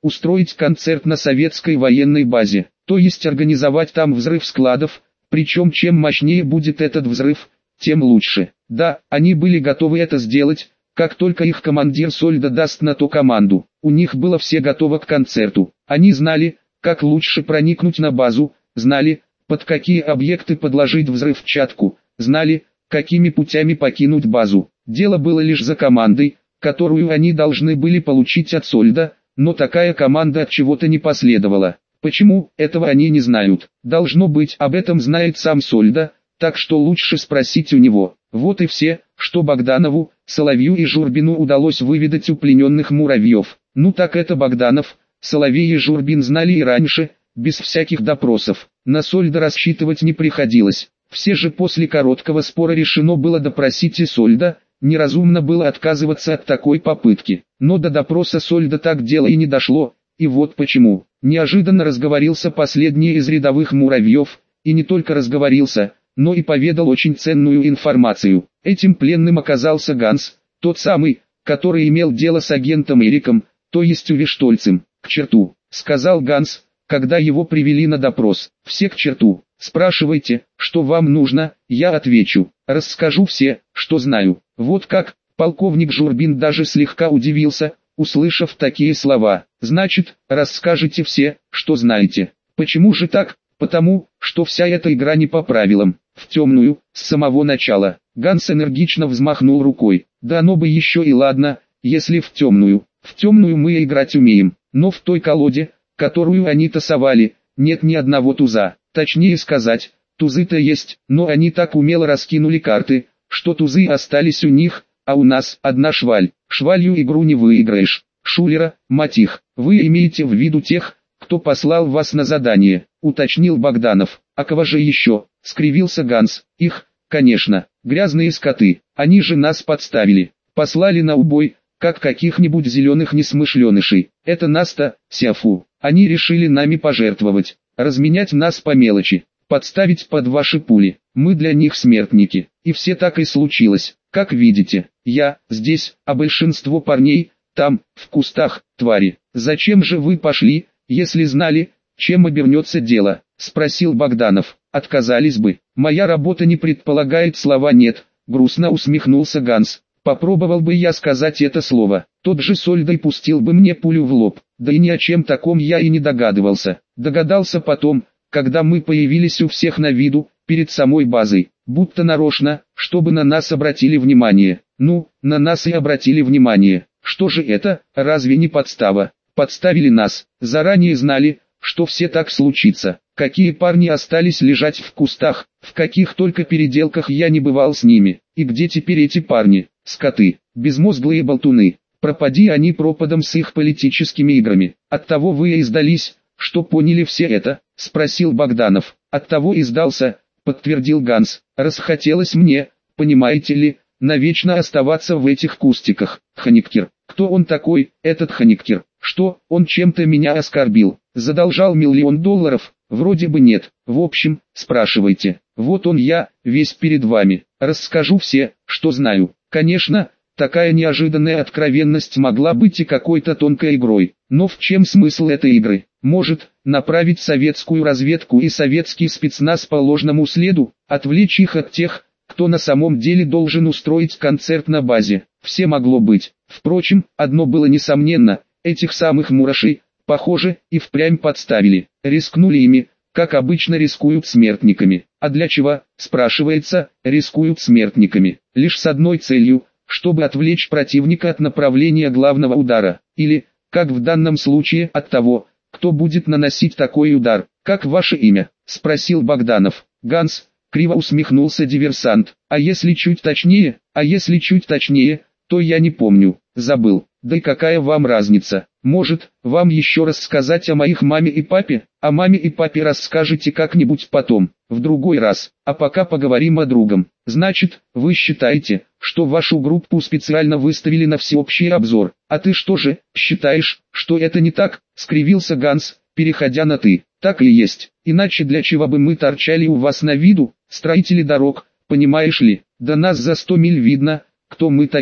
устроить концерт на советской военной базе, то есть организовать там взрыв складов, причем чем мощнее будет этот взрыв, тем лучше. Да, они были готовы это сделать, как только их командир Сольдо даст на то команду. У них было все готово к концерту. Они знали, как лучше проникнуть на базу, знали, под какие объекты подложить взрывчатку, знали, какими путями покинуть базу. Дело было лишь за командой, которую они должны были получить от Сольдо, но такая команда от чего-то не последовала. Почему, этого они не знают. Должно быть, об этом знает сам Сольдо, так что лучше спросить у него. Вот и все, что Богданову, Соловью и Журбину удалось выведать у плененных муравьев. Ну так это Богданов, Соловей и Журбин знали и раньше, без всяких допросов. На Сольдо рассчитывать не приходилось. Все же после короткого спора решено было допросить и Сольдо, неразумно было отказываться от такой попытки. Но до допроса Сольдо так дело и не дошло, и вот почему. Неожиданно разговорился последний из рядовых муравьев, и не только разговорился, но и поведал очень ценную информацию. Этим пленным оказался Ганс, тот самый, который имел дело с агентом Эриком, то есть Уве Штольцем. «К черту», — сказал Ганс, когда его привели на допрос. «Все к черту. Спрашивайте, что вам нужно, я отвечу. Расскажу все, что знаю». Вот как, полковник Журбин даже слегка удивился, услышав такие слова. «Значит, расскажете все, что знаете». Почему же так? Потому, что вся эта игра не по правилам, в темную, с самого начала. Ганс энергично взмахнул рукой. Да оно бы еще и ладно, если в темную. В темную мы играть умеем, но в той колоде, которую они тасовали, нет ни одного туза. Точнее сказать, тузы-то есть, но они так умело раскинули карты, что тузы остались у них, а у нас одна шваль. Швалью игру не выиграешь. Шулера, мать их, вы имеете в виду тех, кто послал вас на задание, уточнил Богданов. А кого же еще, скривился Ганс. Их, конечно, грязные скоты, они же нас подставили, послали на убой, как каких-нибудь зеленых несмышленышей. Это нас-то, сяфу, они решили нами пожертвовать, разменять нас по мелочи, подставить под ваши пули. Мы для них смертники, и все так и случилось. Как видите, я здесь, а большинство парней там, в кустах, твари. Зачем же вы пошли, если знали, чем обернется дело? Спросил Богданов. Отказались бы. Моя работа не предполагает слова «нет», грустно усмехнулся Ганс. Попробовал бы я сказать это слово, тот же Сольдо пустил бы мне пулю в лоб. Да и ни о чем таком я и не догадывался. Догадался потом, когда мы появились у всех на виду, перед самой базой, будто нарочно, чтобы на нас обратили внимание. Ну, на нас и обратили внимание. Что же это, разве не подстава? Подставили нас, заранее знали, что все так случится. Какие парни остались лежать в кустах, в каких только переделках я не бывал с ними. И где теперь эти парни? Скоты, безмозглые болтуны. Пропади они пропадом с их политическими играми. Оттого вы и сдались, что поняли все это, спросил Богданов. Оттого и сдался, подтвердил Ганс. Расхотелось мне, понимаете ли, навечно оставаться в этих кустиках. Ханиктер, кто он такой, этот Ханиктер? Что, он чем-то меня оскорбил? Задолжал миллион долларов? Вроде бы нет. В общем, спрашивайте. Вот он я, весь перед вами. Расскажу все, что знаю. Конечно, такая неожиданная откровенность могла быть и какой-то тонкой игрой. Но в чем смысл этой игры? Может, направить советскую разведку и советский спецназ по ложному следу, отвлечь их от тех, кто на самом деле должен устроить концерт на базе. Все могло быть. Впрочем, одно было несомненно, этих самых мурашей, похоже, и впрямь подставили. Рискнули ими, как обычно рискуют смертниками. А для чего, спрашивается, рискуют смертниками? Лишь с одной целью, чтобы отвлечь противника от направления главного удара. Или, как в данном случае, от того, кто будет наносить такой удар. «Как ваше имя?» – спросил Богданов. «Ганс», – криво усмехнулся диверсант. «А если чуть точнее, а если чуть точнее, то я не помню, забыл. Да и какая вам разница? Может, вам еще раз сказать о моих маме и папе? О маме и папе расскажете как-нибудь потом, в другой раз. А пока поговорим о другом. Значит, вы считаете, что вашу группу специально выставили на всеобщий обзор? А ты что же, считаешь, что это не так?» — скривился Ганс, переходя на «ты». «Так и есть. Иначе для чего бы мы торчали у вас на виду, строители дорог, понимаешь ли? Да нас за сто миль видно, кто мы такие.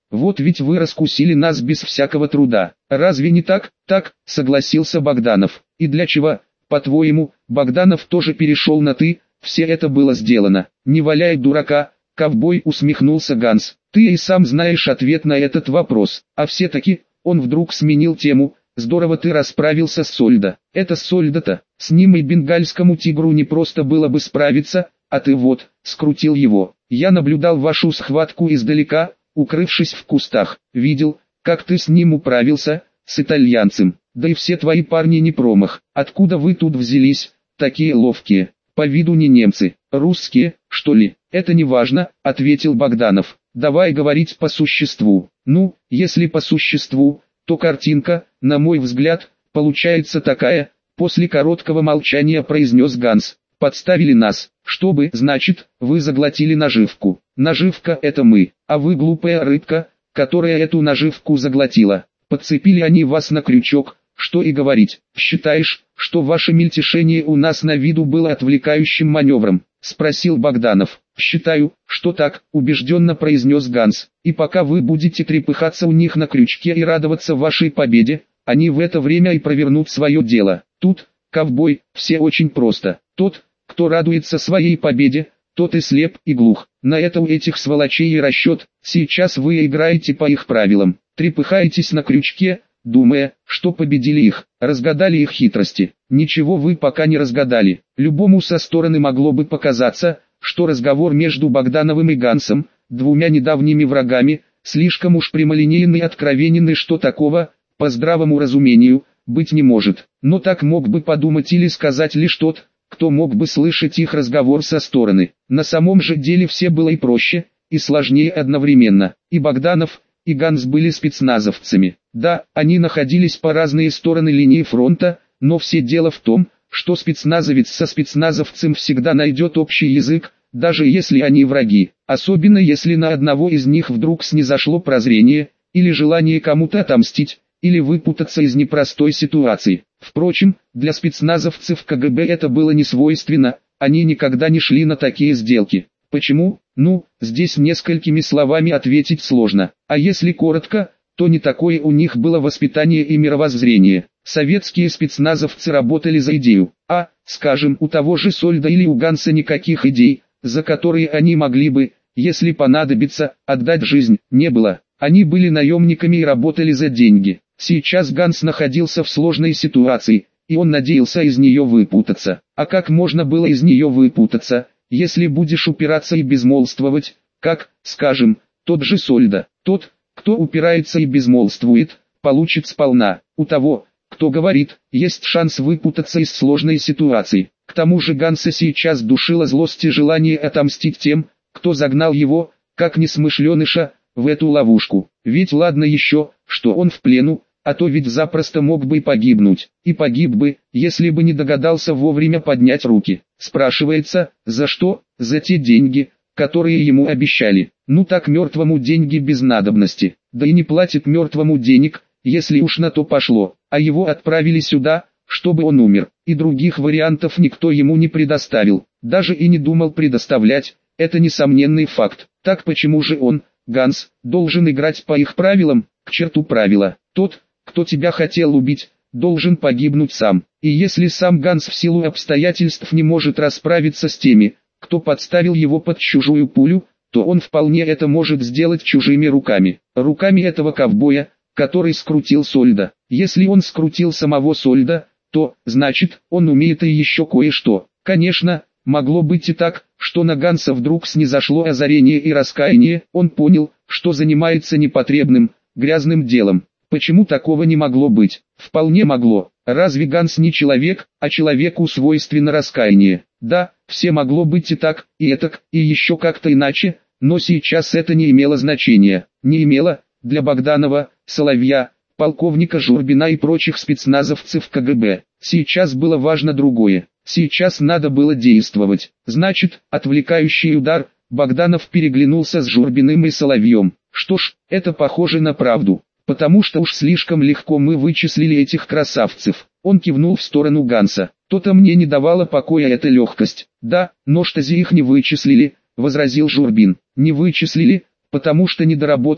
Вот ведь вы раскусили нас без всякого труда. Разве не так? Так, согласился Богданов. И для чего, по-твоему, Богданов тоже перешел на «ты», все это было сделано. Не валяй дурака, ковбой, усмехнулся Ганс. Ты и сам знаешь ответ на этот вопрос. А все-таки, он вдруг сменил тему. Здорово ты расправился с Сольдо. Это Сольдо-то, с ним и бенгальскому тигру не просто было бы справиться, а ты вот, скрутил его. Я наблюдал вашу схватку издалека, укрывшись в кустах. Видел, как ты с ним управился, с итальянцем. Да и все твои парни не промах. Откуда вы тут взялись, такие ловкие? По виду не немцы, русские, что ли? Это не важно, ответил Богданов. Давай говорить по существу. Ну, если по существу, то картинка, на мой взгляд, получается такая, после короткого молчания произнес Ганс. Подставили нас, чтобы, значит, вы заглотили наживку. Наживка это мы, а вы глупая рыбка, которая эту наживку заглотила. Подцепили они вас на крючок, что и говорить. Считаешь, что ваше мельтешение у нас на виду было отвлекающим маневром? Спросил Богданов. Считаю, что так, убежденно произнес Ганс. И пока вы будете трепыхаться у них на крючке и радоваться вашей победе, они в это время и провернут свое дело. Тут, ковбой, все очень просто. Тот, кто радуется своей победе, тот и слеп, и глух. На это у этих сволочей и расчет. Сейчас вы играете по их правилам. Трепыхаетесь на крючке, думая, что победили их, разгадали их хитрости. Ничего вы пока не разгадали. Любому со стороны могло бы показаться, что разговор между Богдановым и Гансом, двумя недавними врагами, слишком уж прямолинейный и откровенный, что такого, по здравому разумению, быть не может. Но так мог бы подумать или сказать лишь тот, кто мог бы слышать их разговор со стороны. На самом же деле все было и проще, и сложнее одновременно. И Богданов, и Ганс были спецназовцами. Да, они находились по разные стороны линии фронта, но все дело в том, что спецназовец со спецназовцем всегда найдет общий язык, даже если они враги. Особенно если на одного из них вдруг снизошло прозрение, или желание кому-то отомстить, или выпутаться из непростой ситуации. Впрочем, для спецназовцев КГБ это было не свойственно, они никогда не шли на такие сделки. Почему? Ну, здесь несколькими словами ответить сложно. А если коротко, то не такое у них было воспитание и мировоззрение. Советские спецназовцы работали за идею, а, скажем, у того же Сольдо или у Ганса никаких идей, за которые они могли бы, если понадобится, отдать жизнь, не было. Они были наемниками и работали за деньги. Сейчас Ганс находился в сложной ситуации, и он надеялся из нее выпутаться. А как можно было из нее выпутаться, если будешь упираться и безмолвствовать, как, скажем, тот же Сольдо? Тот, кто упирается и безмолвствует, получит сполна. У того, кто говорит, есть шанс выпутаться из сложной ситуации. К тому же Ганса сейчас душила злость и желание отомстить тем, кто загнал его, как несмышленыша, в эту ловушку. Ведь ладно еще, что он в плену, а то ведь запросто мог бы и погибнуть. И погиб бы, если бы не догадался вовремя поднять руки. Спрашивается, за что? За те деньги, которые ему обещали. Ну так мертвому деньги без надобности. Да и не платит мертвому денег, если уж на то пошло. А его отправили сюда, чтобы он умер. И других вариантов никто ему не предоставил. Даже и не думал предоставлять. Это несомненный факт. Так почему же он, Ганс, должен играть по их правилам? К черту правила. Тот, кто тебя хотел убить, должен погибнуть сам. И если сам Ганс в силу обстоятельств не может расправиться с теми, кто подставил его под чужую пулю, то он вполне это может сделать чужими руками. Руками этого ковбоя, который скрутил Сольдо. Если он скрутил самого Сольдо, то, значит, он умеет и еще кое-что. Конечно, могло быть и так, что на Ганса вдруг снизошло озарение и раскаяние, он понял, что занимается непотребным, грязным делом. Почему такого не могло быть? Вполне могло. Разве Ганс не человек, а человеку свойственно раскаяние? Да, все могло быть и так, и этак, и еще как-то иначе, но сейчас это не имело значения. Не имело, для Богданова, Соловья, полковника Журбина и прочих спецназовцев КГБ. Сейчас было важно другое. Сейчас надо было действовать. Значит, отвлекающий удар. Богданов переглянулся с Журбиным и Соловьем. Что ж, это похоже на правду. Потому что уж слишком легко мы вычислили этих красавцев. Он кивнул в сторону Ганса. То-то мне не давала покоя эта легкость. Да, но Штази их не вычислили, возразил Журбин. Не вычислили, потому что не доработали,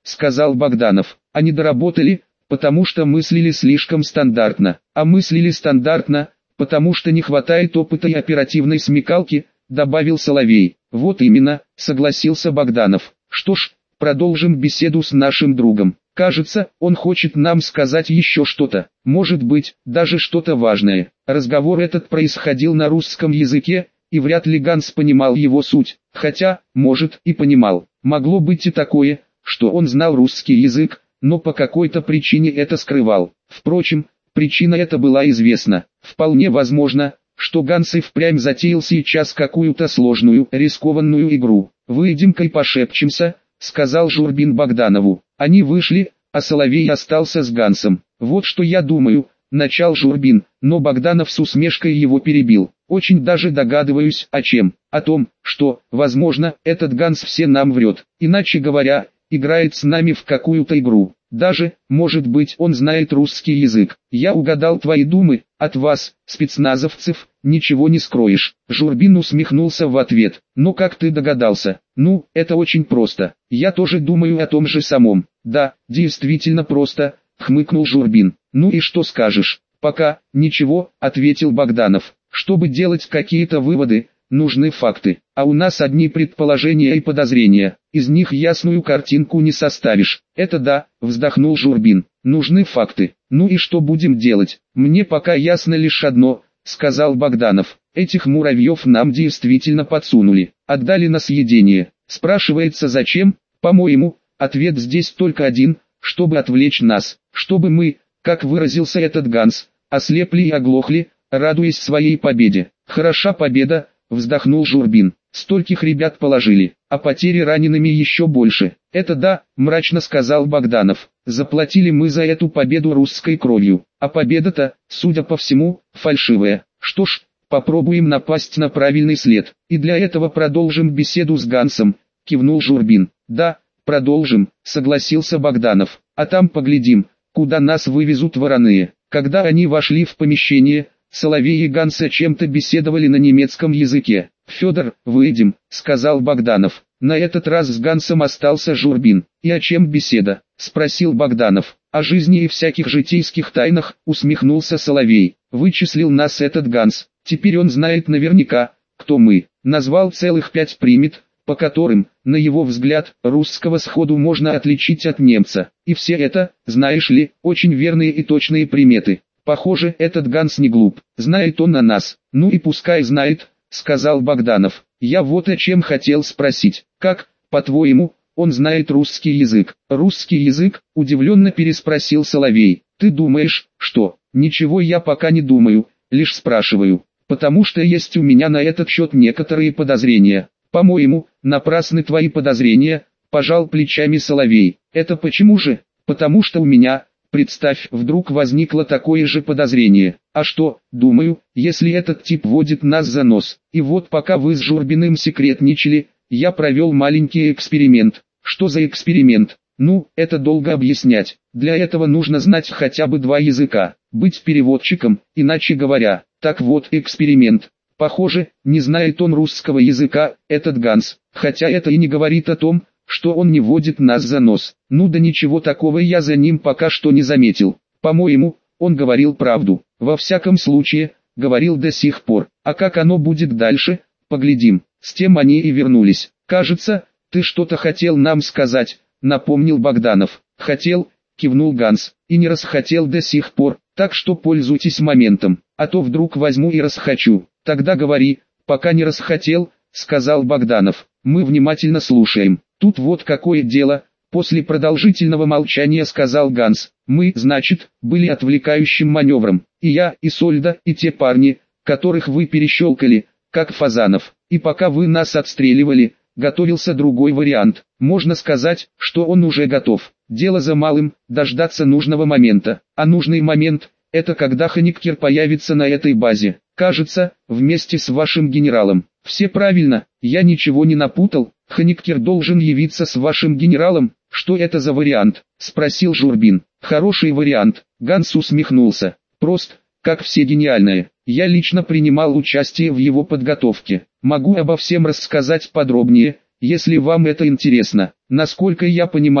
сказал Богданов. Они доработали, потому что мыслили слишком стандартно, а мыслили стандартно, потому что не хватает опыта и оперативной смекалки, добавил Соловей. Вот именно, согласился Богданов. Что ж, продолжим беседу с нашим другом. Кажется, он хочет нам сказать еще что-то, может быть, даже что-то важное. Разговор этот происходил на русском языке, и вряд ли Ганс понимал его суть, хотя, может, и понимал. Могло быть и такое, что он знал русский язык, но по какой-то причине это скрывал. Впрочем, причина эта была известна. Вполне возможно, что Ганс и впрямь затеял сейчас какую-то сложную, рискованную игру. «Выйдем-ка и пошепчемся», — сказал Журбин Богданову. Они вышли, а Соловей остался с Гансом. «Вот что я думаю», — начал Журбин, но Богданов с усмешкой его перебил. «Очень даже догадываюсь, о чем. О том, что, возможно, этот Ганс все нам врет. Иначе говоря, играет с нами в какую-то игру. Даже, может быть, он знает русский язык. Я угадал твои думы, от вас, спецназовцев, ничего не скроешь». Журбин усмехнулся в ответ. «Ну как ты догадался?» «Ну, это очень просто. Я тоже думаю о том же самом». «Да, действительно просто», — хмыкнул Журбин. «Ну и что скажешь?» «Пока, ничего», — ответил Богданов. «Чтобы делать какие-то выводы, нужны факты, а у нас одни предположения и подозрения, из них ясную картинку не составишь». «Это да», — вздохнул Журбин, — «нужны факты». «Ну и что будем делать?» «Мне пока ясно лишь одно», — сказал Богданов. «Этих муравьев нам действительно подсунули, отдали на съедение. Спрашивается зачем? По-моему, ответ здесь только один, чтобы отвлечь нас, чтобы мы, как выразился этот Ганс, ослепли и оглохли, радуясь своей победе». «Хороша победа», — вздохнул Журбин. «Стольких ребят положили, а потери ранеными еще больше». «Это да», — мрачно сказал Богданов. «Заплатили мы за эту победу русской кровью, а победа-то, судя по всему, фальшивая. Что ж, попробуем напасть на правильный след, и для этого продолжим беседу с Гансом», — кивнул Журбин. «Да, продолжим», — согласился Богданов. «А там поглядим, куда нас вывезут вороные». Когда они вошли в помещение, Соловей и Ганс о чем-то беседовали на немецком языке. «Федор, выйдем», — сказал Богданов. На этот раз с Гансом остался Журбин. «И о чем беседа?» — спросил Богданов. «О жизни и всяких житейских тайнах», — усмехнулся Соловей. «Вычислил нас этот Ганс. Теперь он знает наверняка, кто мы. Назвал целых пять примет, по которым, на его взгляд, русского сходу можно отличить от немца. И все это, знаешь ли, очень верные и точные приметы. Похоже, этот Ганс не глуп. Знает он о нас». «Ну и пускай знает», — сказал Богданов. «Я вот о чем хотел спросить. Как, по-твоему, он знает русский язык?» «Русский язык?» — удивленно переспросил Соловей. «Ты думаешь, что?» «Ничего я пока не думаю, лишь спрашиваю. Потому что есть у меня на этот счет некоторые подозрения». «По-моему, напрасны твои подозрения», — пожал плечами Соловей. «Это почему же?» «Потому что у меня, представь, вдруг возникло такое же подозрение. А что, думаю, если этот тип водит нас за нос. И вот пока вы с Журбиным секретничали, я провел маленький эксперимент». «Что за эксперимент?» «Ну, это долго объяснять. Для этого нужно знать хотя бы два языка, быть переводчиком, иначе говоря. Так вот, эксперимент. Похоже, не знает он русского языка, этот Ганс, хотя это и не говорит о том, что он не водит нас за нос. Ну да ничего такого я за ним пока что не заметил. По-моему, он говорил правду. Во всяком случае, говорил до сих пор. А как оно будет дальше, поглядим». С тем они и вернулись. «Кажется, ты что-то хотел нам сказать», — напомнил Богданов. «Хотел», — кивнул Ганс, — «и не расхотел до сих пор, так что пользуйтесь моментом, а то вдруг возьму и расхочу». «Тогда говори, пока не расхотел», — сказал Богданов. «Мы внимательно слушаем». «Тут вот какое дело», — после продолжительного молчания сказал Ганс. «Мы, значит, были отвлекающим маневром. И я, и Сольда, и те парни, которых вы перещелкали, как фазанов. И пока вы нас отстреливали, готовился другой вариант. Можно сказать, что он уже готов. Дело за малым, дождаться нужного момента. А нужный момент — это когда Хониккер появится на этой базе. Кажется, вместе с вашим генералом». «Все правильно, я ничего не напутал. Хониккер должен явиться с вашим генералом». «Что это за вариант?» — спросил Журбин. «Хороший вариант», — Ганс усмехнулся. «Прост, как все гениальное. Я лично принимал участие в его подготовке. Могу обо всем рассказать подробнее, если вам это интересно. Насколько я понимаю,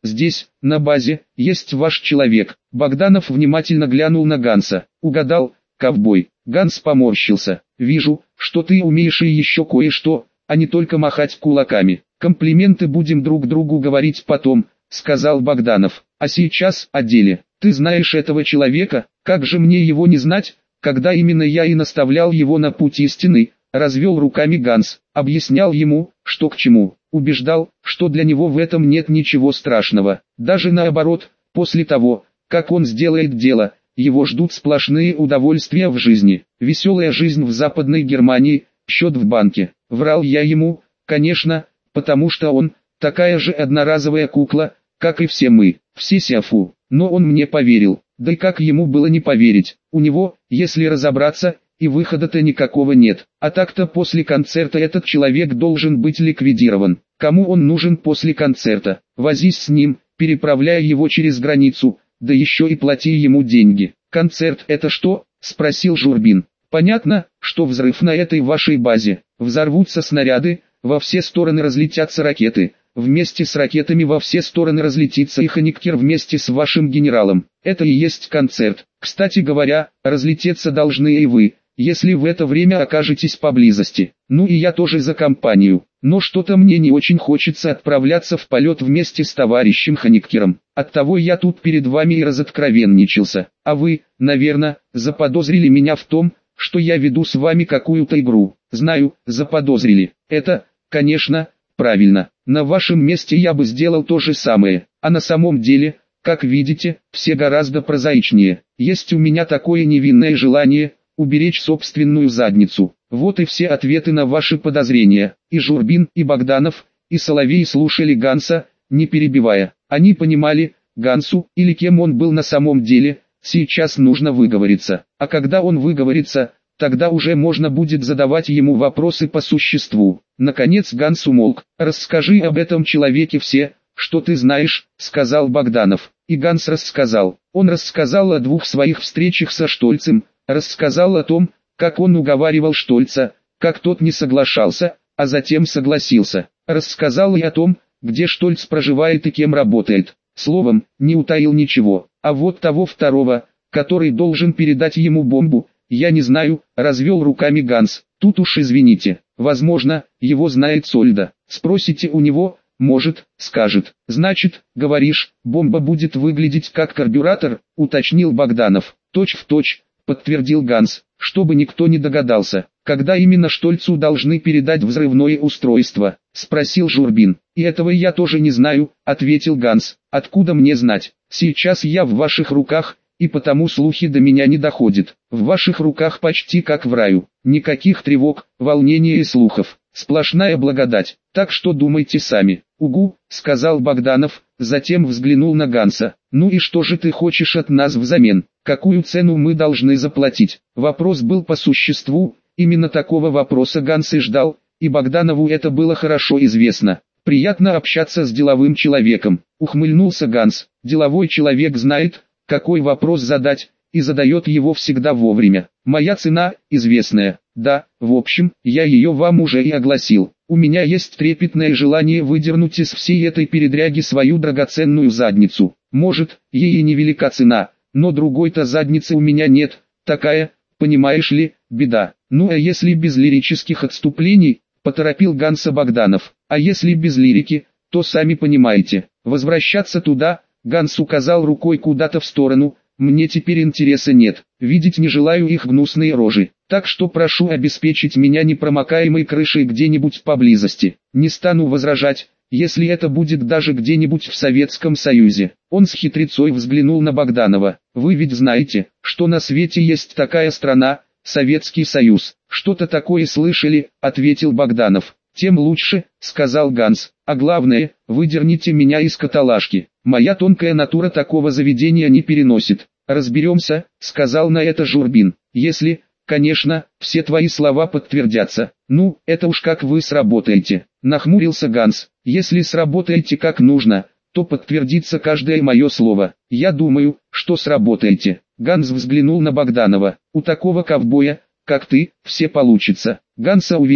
здесь, на базе, есть ваш человек. Богданов внимательно глянул на Ганса. Угадал, ковбой. Ганс поморщился. Вижу, что ты умеешь и еще кое-что, а не только махать кулаками. Комплименты будем друг другу говорить потом, сказал Богданов. А сейчас о деле. Ты знаешь этого человека, как же мне его не знать, когда именно я и наставлял его на путь истины, развел руками Ганс, объяснял ему, что к чему, убеждал, что для него в этом нет ничего страшного. Даже наоборот, после того, как он сделает дело, его ждут сплошные удовольствия в жизни. Веселая жизнь в Западной Германии, счет в банке. Врал я ему, конечно, потому что он, такая же одноразовая кукла, как и все мы, все сяфу. Но он мне поверил, да и как ему было не поверить, у него, если разобраться, и выхода-то никакого нет. А так-то после концерта этот человек должен быть ликвидирован. Кому он нужен после концерта? Возись с ним, переправляя его через границу, да еще и плати ему деньги. Концерт это что? Спросил Журбин. Понятно, что взрыв на этой вашей базе. Взорвутся снаряды, во все стороны разлетятся ракеты. Вместе с ракетами во все стороны разлетится и Хониккер вместе с вашим генералом. Это и есть концерт. Кстати говоря, разлететься должны и вы, если в это время окажетесь поблизости. Ну и я тоже за компанию. Но что-то мне не очень хочется отправляться в полет вместе с товарищем Хониккером. Оттого я тут перед вами и разоткровенничался. А вы, наверное, заподозрили меня в том, что я веду с вами какую-то игру. Знаю, заподозрили. Это, конечно, правильно. На вашем месте я бы сделал то же самое. А на самом деле, как видите, все гораздо прозаичнее. Есть у меня такое невинное желание уберечь собственную задницу. Вот и все ответы на ваши подозрения. И Журбин, и Богданов, и Соловей слушали Ганса, не перебивая. Они понимали, Гансу, или кем он был на самом деле, сейчас нужно выговориться. А когда он выговорится, тогда уже можно будет задавать ему вопросы по существу. Наконец Ганс умолк. «Расскажи об этом человеке все, что ты знаешь», — сказал Богданов. И Ганс рассказал. Он рассказал о двух своих встречах со Штольцем, рассказал о том, как он уговаривал Штольца, как тот не соглашался, а затем согласился. Рассказал и о том, где Штольц проживает и кем работает. Словом, не утаил ничего. А вот того второго, который должен передать ему бомбу, я не знаю, развел руками Ганс. Тут уж извините, возможно, его знает Сольда. Спросите у него, может, скажет. Значит, говоришь, бомба будет выглядеть как карбюратор, уточнил Богданов. Точь в точь, подтвердил Ганс, чтобы никто не догадался. Когда именно Штольцу должны передать взрывное устройство? Спросил Журбин. И этого я тоже не знаю, ответил Ганс. Откуда мне знать? Сейчас я в ваших руках, и потому слухи до меня не доходят. В ваших руках почти как в раю. Никаких тревог, волнений и слухов. Сплошная благодать. Так что думайте сами. Угу, сказал Богданов, затем взглянул на Ганса. Ну и что же ты хочешь от нас взамен? Какую цену мы должны заплатить? Вопрос был по существу, именно такого вопроса Ганс и ждал, и Богданову это было хорошо известно. Приятно общаться с деловым человеком, ухмыльнулся Ганс. Деловой человек знает, какой вопрос задать, и задает его всегда вовремя. Моя цена, известная. Да, в общем, я ее вам уже и огласил. У меня есть трепетное желание выдернуть из всей этой передряги свою драгоценную задницу. Может, ей и невелика цена, но другой-то задницы у меня нет. Такая, понимаешь ли, беда. Ну а если без лирических отступлений, поторопил Ганса Богданов. А если без лирики, то сами понимаете. Возвращаться туда, Ганс указал рукой куда-то в сторону. Мне теперь интереса нет, видеть не желаю их гнусные рожи, так что прошу обеспечить меня непромокаемой крышей где-нибудь поблизости. Не стану возражать, если это будет даже где-нибудь в Советском Союзе. Он с хитрецой взглянул на Богданова. Вы ведь знаете, что на свете есть такая страна, Советский Союз. Что-то такое слышали, ответил Богданов. Тем лучше, сказал Ганс. А главное, выдерните меня из каталажки. Моя тонкая натура такого заведения не переносит. Разберемся, сказал на это Журбин. Если, конечно, все твои слова подтвердятся. Ну, это уж как вы сработаете. Нахмурился Ганс. Если сработаете как нужно, то подтвердится каждое мое слово. Я думаю, что сработаете. Ганс взглянул на Богданова. У такого ковбоя, как ты, все получится. Ганса увели.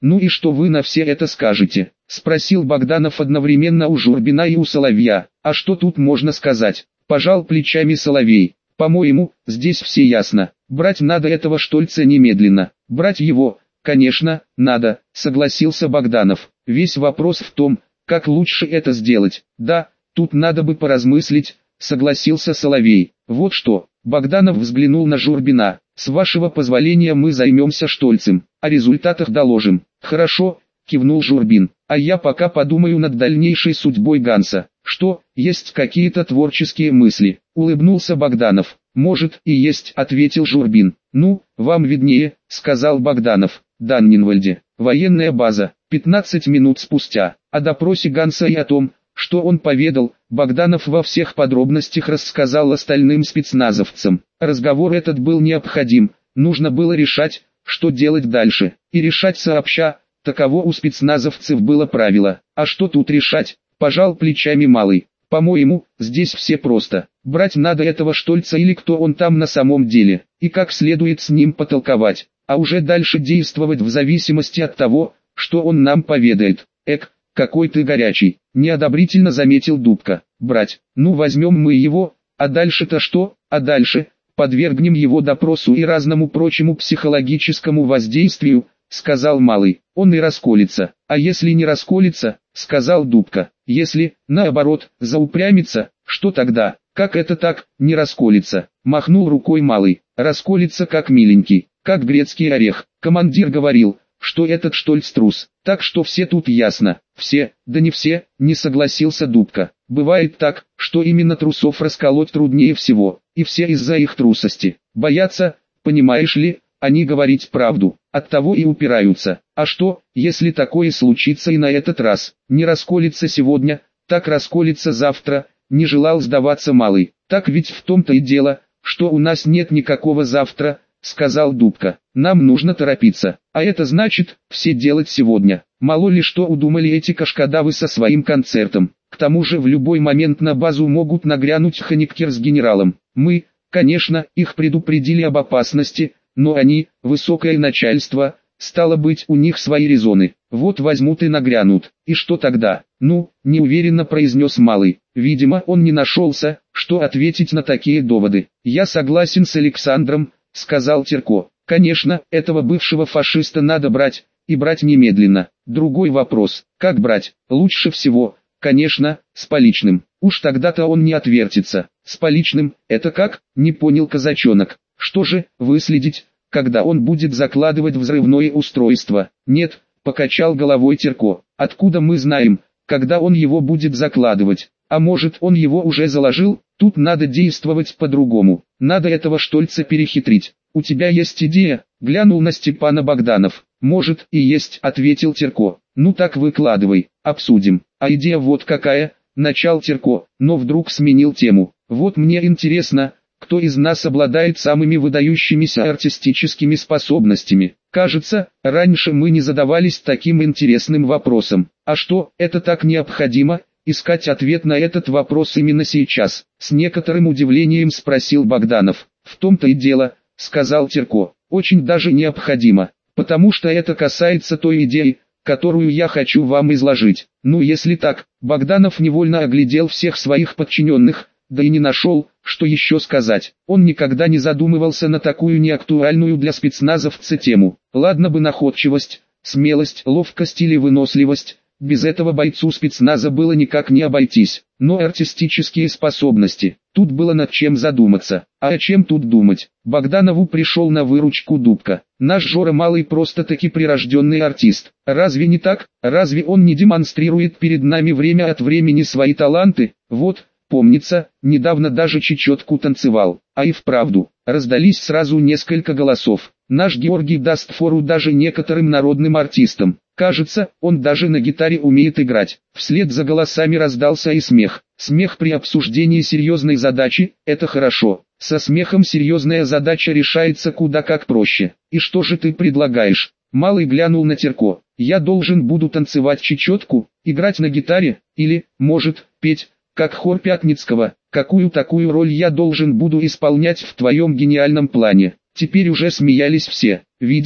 Ну и что вы на все это скажете? Спросил Богданов одновременно у Журбина и у Соловья. А что тут можно сказать? Пожал плечами Соловей. По-моему, здесь все ясно. Брать надо этого Штольца немедленно. Брать его, конечно, надо, согласился Богданов. Весь вопрос в том, как лучше это сделать. Да, тут надо бы поразмыслить, согласился Соловей. Вот что, Богданов взглянул на Журбина. С вашего позволения мы займемся Штольцем, о результатах доложим. Хорошо, кивнул Журбин. А я пока подумаю над дальнейшей судьбой Ганса. Что, есть какие-то творческие мысли? Улыбнулся Богданов. Может и есть, ответил Журбин. Ну, вам виднее, сказал Богданов. Даннинвальде, военная база. пятнадцать минут спустя, о допросе Ганса и о том, что он поведал, Богданов во всех подробностях рассказал остальным спецназовцам. Разговор этот был необходим, нужно было решать, что делать дальше, и решать сообща, таково у спецназовцев было правило. А что тут решать, пожал плечами Малый. По-моему, здесь все просто. Брать надо этого Штольца или кто он там на самом деле, и как следует с ним потолковать, а уже дальше действовать в зависимости от того, что он нам поведает. Эк, какой ты горячий, неодобрительно заметил Дубка. Брать, ну возьмем мы его, а дальше-то что, а дальше, подвергнем его допросу и разному прочему психологическому воздействию, сказал Малый, он и расколется. А если не расколется, сказал Дубка, если, наоборот, заупрямится, что тогда? Как это так, не расколется? Махнул рукой Малый, расколется как миленький, как грецкий орех. Командир говорил, что этот Штольц трус, так что все тут ясно. Все, да не все, не согласился Дубка. Бывает так, что именно трусов расколоть труднее всего, и все из-за их трусости. Боятся, понимаешь ли, они говорить правду, оттого и упираются. А что, если такое случится и на этот раз? Не расколется сегодня, так расколется завтра, не желал сдаваться Малый. Так ведь в том-то и дело, что у нас нет никакого завтра, сказал Дубка. Нам нужно торопиться, а это значит, все делать сегодня. Мало ли что удумали эти кашкадавы со своим концертом. К тому же в любой момент на базу могут нагрянуть Хониккер с генералом. Мы, конечно, их предупредили об опасности, но они, высокое начальство, стало быть, у них свои резоны. Вот возьмут и нагрянут. И что тогда? Ну, неуверенно произнес Малый. Видимо, он не нашелся, что ответить на такие доводы. Я согласен с Александром, сказал Терко. Конечно, этого бывшего фашиста надо брать, и брать немедленно. Другой вопрос, как брать? Лучше всего, конечно, с поличным. Уж тогда-то он не отвертится. С поличным, это как? Не понял казачонок. Что же, выследить, когда он будет закладывать взрывное устройство? Нет, покачал головой Терко. Откуда мы знаем, когда он его будет закладывать? А может, он его уже заложил? Тут надо действовать по-другому. Надо этого Штольца перехитрить. У тебя есть идея? Глянул на Степана Богданов. Может и есть, ответил Терко. Ну так выкладывай, обсудим. А идея вот какая, начал Терко, но вдруг сменил тему. Вот мне интересно, кто из нас обладает самыми выдающимися артистическими способностями. Кажется, раньше мы не задавались таким интересным вопросом. А что, это так необходимо? Искать ответ на этот вопрос именно сейчас, с некоторым удивлением спросил Богданов. В том-то и дело, сказал Терко, очень даже необходимо, потому что это касается той идеи, которую я хочу вам изложить. Ну если так, Богданов невольно оглядел всех своих подчиненных, да и не нашел, что еще сказать. Он никогда не задумывался на такую неактуальную для спецназовца тему. Ладно бы находчивость, смелость, ловкость или выносливость. Без этого бойцу спецназа было никак не обойтись. Но артистические способности, тут было над чем задуматься. А о чем тут думать? Богданову пришел на выручку Дубка. Наш Жора Малый просто-таки прирожденный артист. Разве не так? Разве он не демонстрирует перед нами время от времени свои таланты? Вот, помнится, недавно даже чечетку танцевал. А и вправду, раздались сразу несколько голосов. Наш Георгий даст фору даже некоторым народным артистам. Кажется, он даже на гитаре умеет играть. Вслед за голосами раздался и смех. Смех при обсуждении серьезной задачи – это хорошо. Со смехом серьезная задача решается куда как проще. И что же ты предлагаешь? Малый глянул на Терко. Я должен буду танцевать чечетку, играть на гитаре, или, может, петь, как хор Пятницкого. Какую такую роль я должен буду исполнять в твоем гениальном плане? Теперь уже смеялись все. Видимо,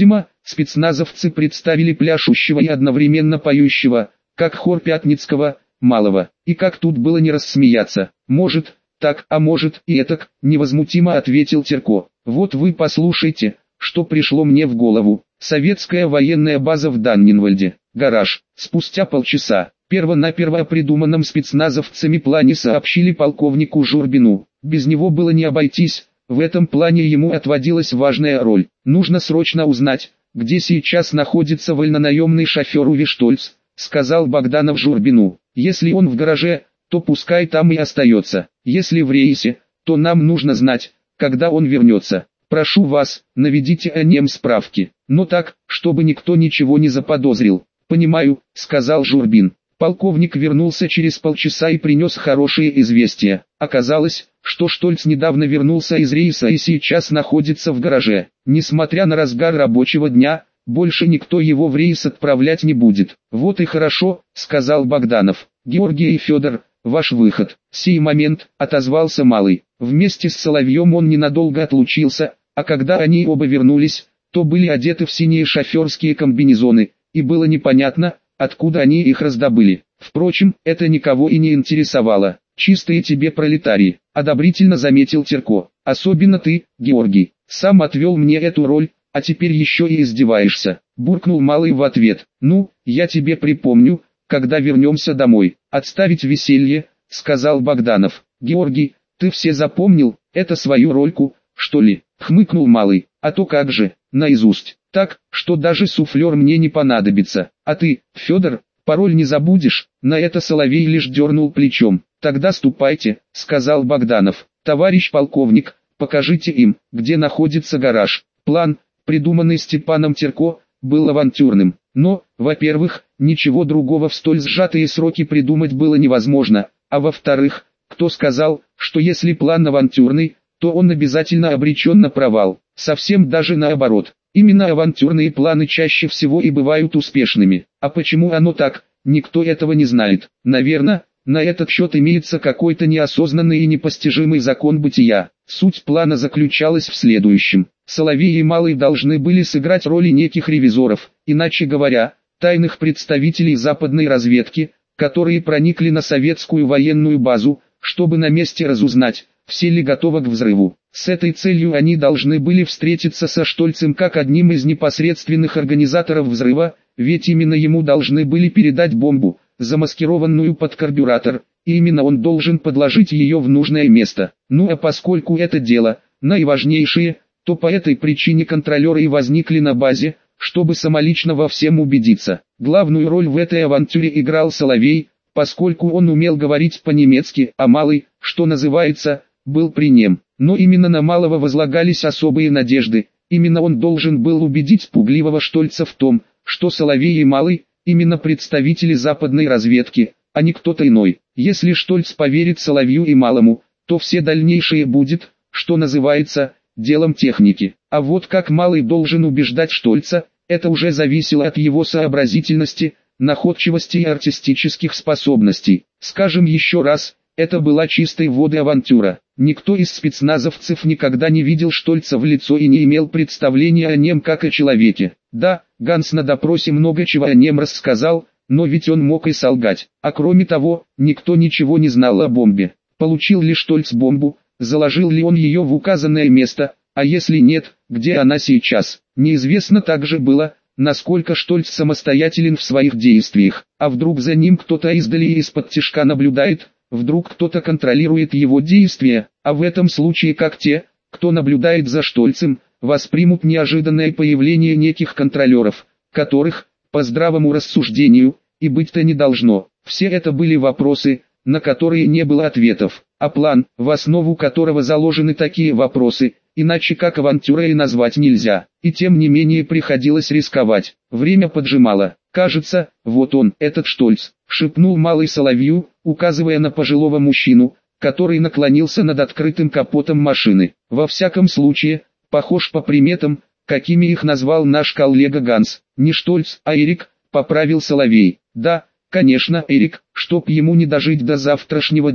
спецназовцы представили пляшущего и одновременно поющего, как хор Пятницкого, Малого. И как тут было не рассмеяться? Может, так, а может и этак, невозмутимо ответил Терко. Вот вы послушайте, что пришло мне в голову. Советская военная база в Даннинвальде, гараж. Спустя полчаса, первонаперво о придуманном спецназовцами плане сообщили полковнику Журбину. Без него было не обойтись, в этом плане ему отводилась важная роль. Нужно срочно узнать, где сейчас находится вольнонаемный шофер Уви Штольц, сказал Богданов Журбину. Если он в гараже, то пускай там и остается. Если в рейсе, то нам нужно знать, когда он вернется. Прошу вас, наведите о нем справки, но так, чтобы никто ничего не заподозрил. Понимаю, сказал Журбин. Полковник вернулся через полчаса и принес хорошие известия. Оказалось, что Штольц недавно вернулся из рейса и сейчас находится в гараже. Несмотря на разгар рабочего дня, больше никто его в рейс отправлять не будет. Вот и хорошо, сказал Богданов. Георгий и Федор, ваш выход. Сей момент, отозвался Малый. Вместе с Соловьем он ненадолго отлучился, а когда они оба вернулись, то были одеты в синие шоферские комбинезоны, и было непонятно, откуда они их раздобыли. Впрочем, это никого и не интересовало. Чистые тебе пролетарии, одобрительно заметил Терко. Особенно ты, Георгий, сам отвел мне эту роль, а теперь еще и издеваешься. Буркнул Малый в ответ. Ну, я тебе припомню, когда вернемся домой. Отставить веселье, сказал Богданов. Георгий, ты все запомнил, это свою рольку, что ли? Хмыкнул Малый. А то как же, наизусть. Так, что даже суфлер мне не понадобится. А ты, Федор, пароль не забудешь? На это Соловей лишь дернул плечом. Тогда ступайте, сказал Богданов. Товарищ полковник, покажите им, где находится гараж. План, придуманный Степаном Терко, был авантюрным. Но, во-первых, ничего другого в столь сжатые сроки придумать было невозможно. А во-вторых, кто сказал, что если план авантюрный, то он обязательно обречен на провал? Совсем даже наоборот. Именно авантюрные планы чаще всего и бывают успешными. А почему оно так, никто этого не знает. Наверное, на этот счет имеется какой-то неосознанный и непостижимый закон бытия. Суть плана заключалась в следующем. Соловей и Малый должны были сыграть роли неких ревизоров, иначе говоря, тайных представителей западной разведки, которые проникли на советскую военную базу, чтобы на месте разузнать, все ли готовы к взрыву. С этой целью они должны были встретиться со Штольцем как одним из непосредственных организаторов взрыва, ведь именно ему должны были передать бомбу, замаскированную под карбюратор, и именно он должен подложить ее в нужное место. Ну а поскольку это дело, наиважнейшее, то по этой причине контролеры и возникли на базе, чтобы самолично во всем убедиться. Главную роль в этой авантюре играл Соловей, поскольку он умел говорить по-немецки, а Малый, что называется, был при нем. Но именно на Малого возлагались особые надежды, именно он должен был убедить пугливого Штольца в том, что Соловей и Малый, именно представители западной разведки, а не кто-то иной. Если Штольц поверит Соловью и Малому, то все дальнейшее будет, что называется, делом техники. А вот как Малый должен убеждать Штольца, это уже зависело от его сообразительности, находчивости и артистических способностей. Скажем еще раз, это была чистой воды авантюра. Никто из спецназовцев никогда не видел Штольца в лицо и не имел представления о нем как о человеке. Да, Ганс на допросе много чего о нем рассказал, но ведь он мог и солгать. А кроме того, никто ничего не знал о бомбе. Получил ли Штольц бомбу, заложил ли он ее в указанное место, а если нет, где она сейчас? Неизвестно также было, насколько Штольц самостоятелен в своих действиях. А вдруг за ним кто-то издали и из-под тишка наблюдает? Вдруг кто-то контролирует его действия, а в этом случае как те, кто наблюдает за Штольцем, воспримут неожиданное появление неких контролеров, которых, по здравому рассуждению, и быть-то не должно. Все это были вопросы, на которые не было ответов, а план, в основу которого заложены такие вопросы, иначе как авантюрой назвать нельзя, и тем не менее приходилось рисковать. Время поджимало. «Кажется, вот он, этот Штольц», — шепнул Малый Соловью, указывая на пожилого мужчину, который наклонился над открытым капотом машины. «Во всяком случае, похож по приметам, какими их назвал наш коллега Ганс. Не Штольц, а Эрик», — поправил Соловей. «Да, конечно, Эрик, чтоб ему не дожить до завтрашнего дня».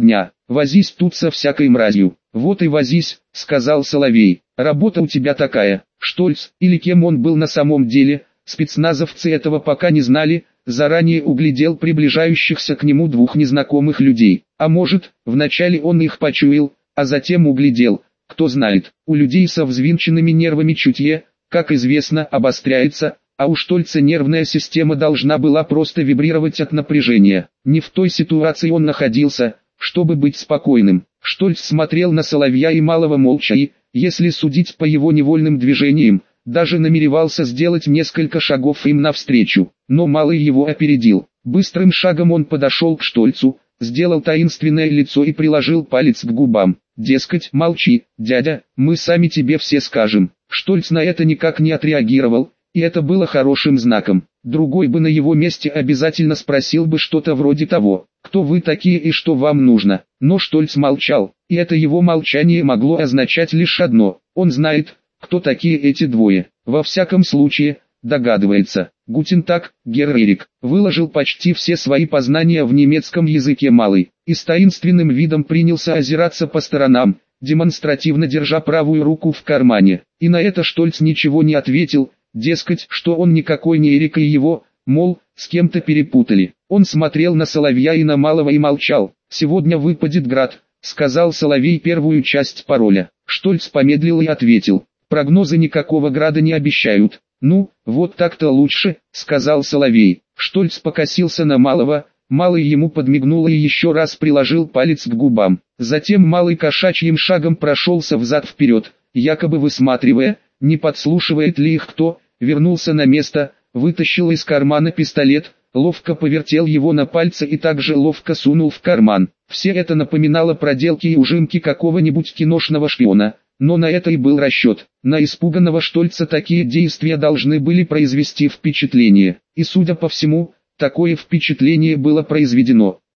возись тут со всякой мразью. Вот и возись, сказал Соловей, работа у тебя такая. Штольц, или кем он был на самом деле, спецназовцы этого пока не знали, заранее углядел приближающихся к нему двух незнакомых людей. А может, вначале он их почуял, а затем углядел, кто знает. У людей со взвинченными нервами чутье, как известно, обостряется, а у Штольца нервная система должна была просто вибрировать от напряжения. Не в той ситуации он находился, чтобы быть спокойным. Штольц смотрел на Соловья и Малого молча и, если судить по его невольным движениям, даже намеревался сделать несколько шагов им навстречу. Но Малый его опередил. Быстрым шагом он подошел к Штольцу, сделал таинственное лицо и приложил палец к губам. Дескать, молчи, дядя, мы сами тебе все скажем. Штольц на это никак не отреагировал, и это было хорошим знаком. Другой бы на его месте обязательно спросил бы что-то вроде того, кто вы такие и что вам нужно. Но Штольц молчал, и это его молчание могло означать лишь одно: он знает, кто такие эти двое. Во всяком случае, догадывается. «Гутен так, Герр Эрик», выложил почти все свои познания в немецком языке Малый, и с таинственным видом принялся озираться по сторонам, демонстративно держа правую руку в кармане. И на это Штольц ничего не ответил, дескать, что он никакой не Эрик и его, мол, с кем-то перепутали. Он смотрел на Соловья и на Малого и молчал. «Сегодня выпадет град», — сказал Соловей первую часть пароля. Штольц помедлил и ответил: «Прогнозы никакого града не обещают». «Ну, вот так-то лучше», — сказал Соловей. Штольц покосился на Малого, Малый ему подмигнул и еще раз приложил палец к губам. Затем Малый кошачьим шагом прошелся взад-вперед, якобы высматривая, не подслушивает ли их кто, вернулся на место, вытащил из кармана пистолет, ловко повертел его на пальце и также ловко сунул в карман. Все это напоминало проделки и ужимки какого-нибудь киношного шпиона. Но на это и был расчет. На испуганного Штольца такие действия должны были произвести впечатление. И судя по всему, такое впечатление было произведено.